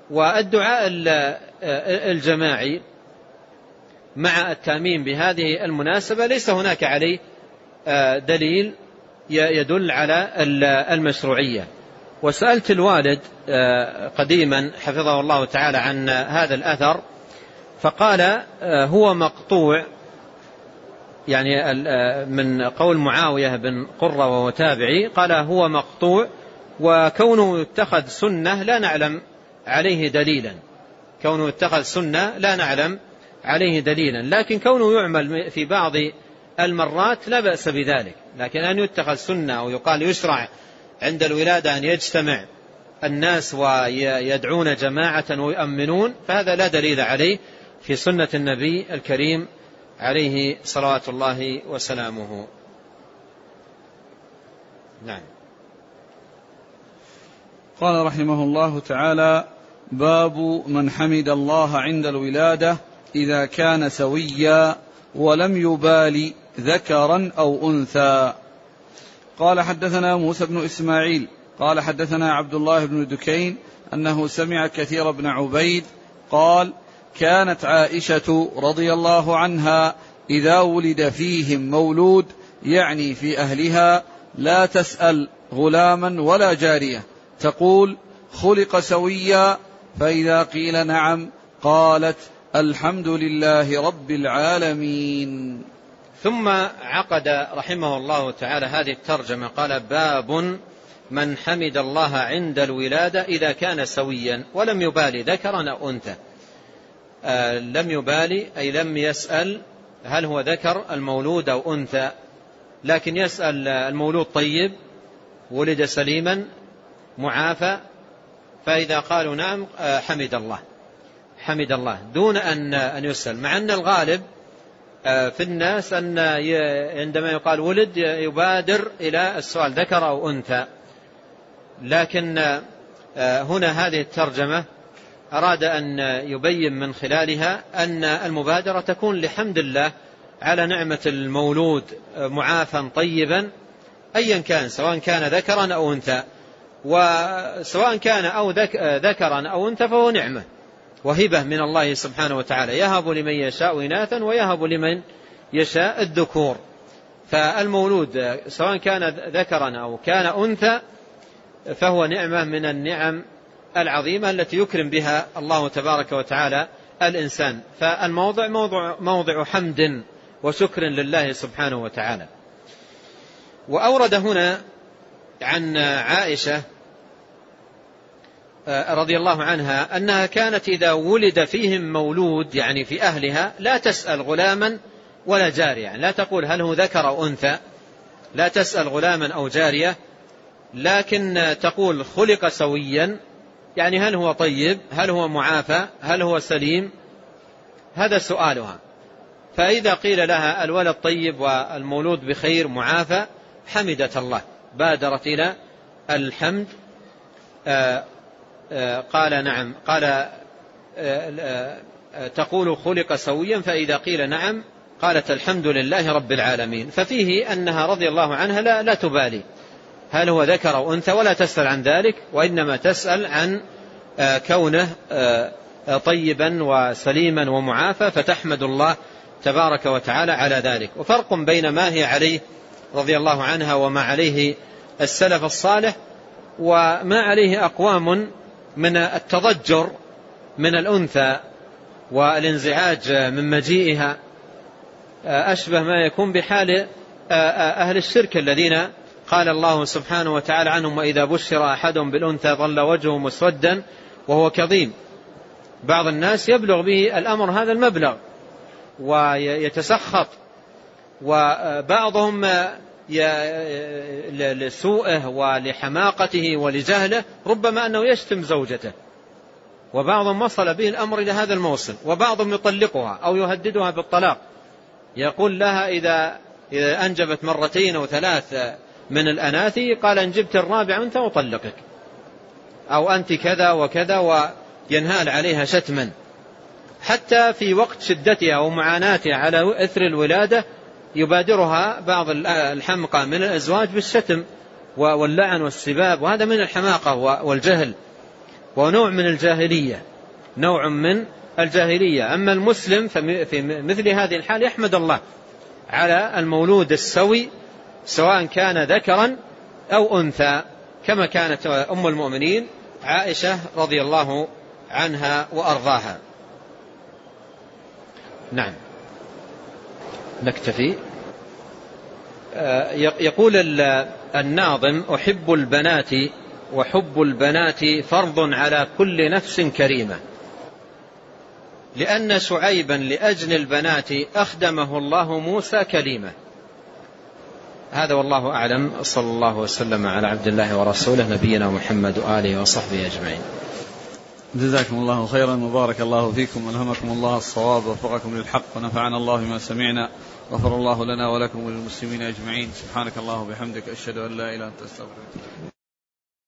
والدعاء الجماعي مع التأمين بهذه المناسبة ليس هناك عليه دليل يدل على المشروعية. وسألت الوالد قديما حفظه الله تعالى عن هذا الأثر فقال هو مقطوع، يعني من قول معاوية بن قرة وهو تابعي، قال هو مقطوع وكونه يتخذ سنة لا نعلم عليه دليلا، كونه يتخذ سنة لا نعلم عليه دليلا، لكن كونه يعمل في بعض المرات لا بأس بذلك. لكن أن يتخذ سنة أو يقال يشرع عند الولادة أن يجتمع الناس ويدعون جماعة ويؤمنون، فهذا لا دليل عليه في سنة النبي الكريم عليه صلوات الله وسلامه. نعم. قال رحمه الله تعالى: باب من حمد الله عند الولادة إذا كان سويا ولم يبال ذكرا أو أنثى. قال حدثنا موسى بن إسماعيل قال حدثنا عبد الله بن دكين أنه سمع كثير بن عبيد قال: كانت عائشة رضي الله عنها إذا ولد فيهم مولود، يعني في أهلها، لا تسأل غلاما ولا جارية، تقول: خلق سويا، فإذا قيل نعم قالت: الحمد لله رب العالمين. ثم عقد رحمه الله تعالى هذه الترجمة، قال: باب من حمد الله عند الولادة إذا كان سويا ولم يبالي ذكرا أو أنثى. آه لم يبالي أي لم يسأل هل هو ذكر المولود أو أنثى، لكن يسأل المولود طيب ولد سليما معافى، فإذا قالوا نعم آه حمد الله حمد الله دون أن أن يسأل، مع أن الغالب في الناس أن عندما يقال ولد يبادر إلى السؤال ذكر أو أنثى، لكن هنا هذه الترجمة أراد أن يبين من خلالها أن المبادرة تكون لحمد الله على نعمة المولود معافى طيبا أيا كان، سواء كان ذكرا أو أنثى، وسواء كان أو ذكرا أو أنثى فهو نعمة وهبة من الله سبحانه وتعالى، يهب لمن يشاء إناثا ويهب لمن يشاء الذكور. فالمولود سواء كان ذكرا أو كان أنثى فهو نعمة من النعم العظيمة التي يكرم بها الله تبارك وتعالى الإنسان، فالموضع موضع, موضع حمد وشكر لله سبحانه وتعالى. وأورد هنا عن عائشة رضي الله عنها أنها كانت إذا ولد فيهم مولود، يعني في أهلها، لا تسأل غلاما ولا جارية، يعني لا تقول هل هو ذكر أو أنثى، لا تسأل غلاما أو جارية، لكن تقول خلق سويا، يعني هل هو طيب، هل هو معافى، هل هو سليم، هذا سؤالها. فإذا قيل لها الولد طيب والمولود بخير معافى حمدت الله، بادرت إلى الحمد. آه قال نعم، قال تقول خلق سويا، فإذا قيل نعم قالت الحمد لله رب العالمين. ففيه أنها رضي الله عنها لا, لا تبالي هل هو ذكر أو أنثى، ولا تسأل عن ذلك، وإنما تسأل عن كونه طيبا وسليما ومعافى، فتحمد الله تبارك وتعالى على ذلك. وفرق بين ما هي عليه رضي الله عنها وما عليه السلف الصالح وما عليه أقوام من التضجر من الأنثى والانزعاج من مجيئها، أشبه ما يكون بحال أهل الشرك الذين قال الله سبحانه وتعالى عنهم: وإذا بشر أحد بالأنثى ظل وجهه مسودا وهو كظيم. بعض الناس يبلغ به الأمر هذا المبلغ ويتسخط، وبعضهم لسوءه ولحماقته ولجهله ربما أنه يشتم زوجته، وبعضهم وصل به الأمر إلى هذا الموصل، وبعضهم يطلقها أو يهددها بالطلاق، يقول لها إذا إذا أنجبت مرتين أو ثلاث من الأناثي قال إن جبت الرابع أنت أطلقك، أو أنت كذا وكذا، وينهال عليها شتما. حتى في وقت شدتها ومعاناتها على إثر الولادة يبادرها بعض الحمقى من الأزواج بالشتم واللعن والسباب، وهذا من الحماقة والجهل. ونوع من الجاهلية، نوع من الجاهلية. أما المسلم في مثل هذه الحال يحمد الله على المولود السوي سواء كان ذكرا أو أنثى، كما كانت أم المؤمنين عائشة رضي الله عنها وأرضاها. نعم، نكتفي. يقول الناظم: أحب البنات وحب البنات فرض على كل نفس كريمة، لأن شعيبا لأجل البنات أخدمه الله موسى كليمة. هذا والله أعلم، صلى الله وسلم على عبد الله ورسوله نبينا محمد وآله وصحبه أجمعين. جزاكم الله خيرا وبارك الله فيكم، ألهمكم الله الصواب ووفقكم للحق، ونفعنا الله بما سمعنا، غفر الله لنا ولكم وللمسلمين أجمعين. سبحانك الله وبحمدك، أشهد أن لا إله إلا أنت، أستغفرك.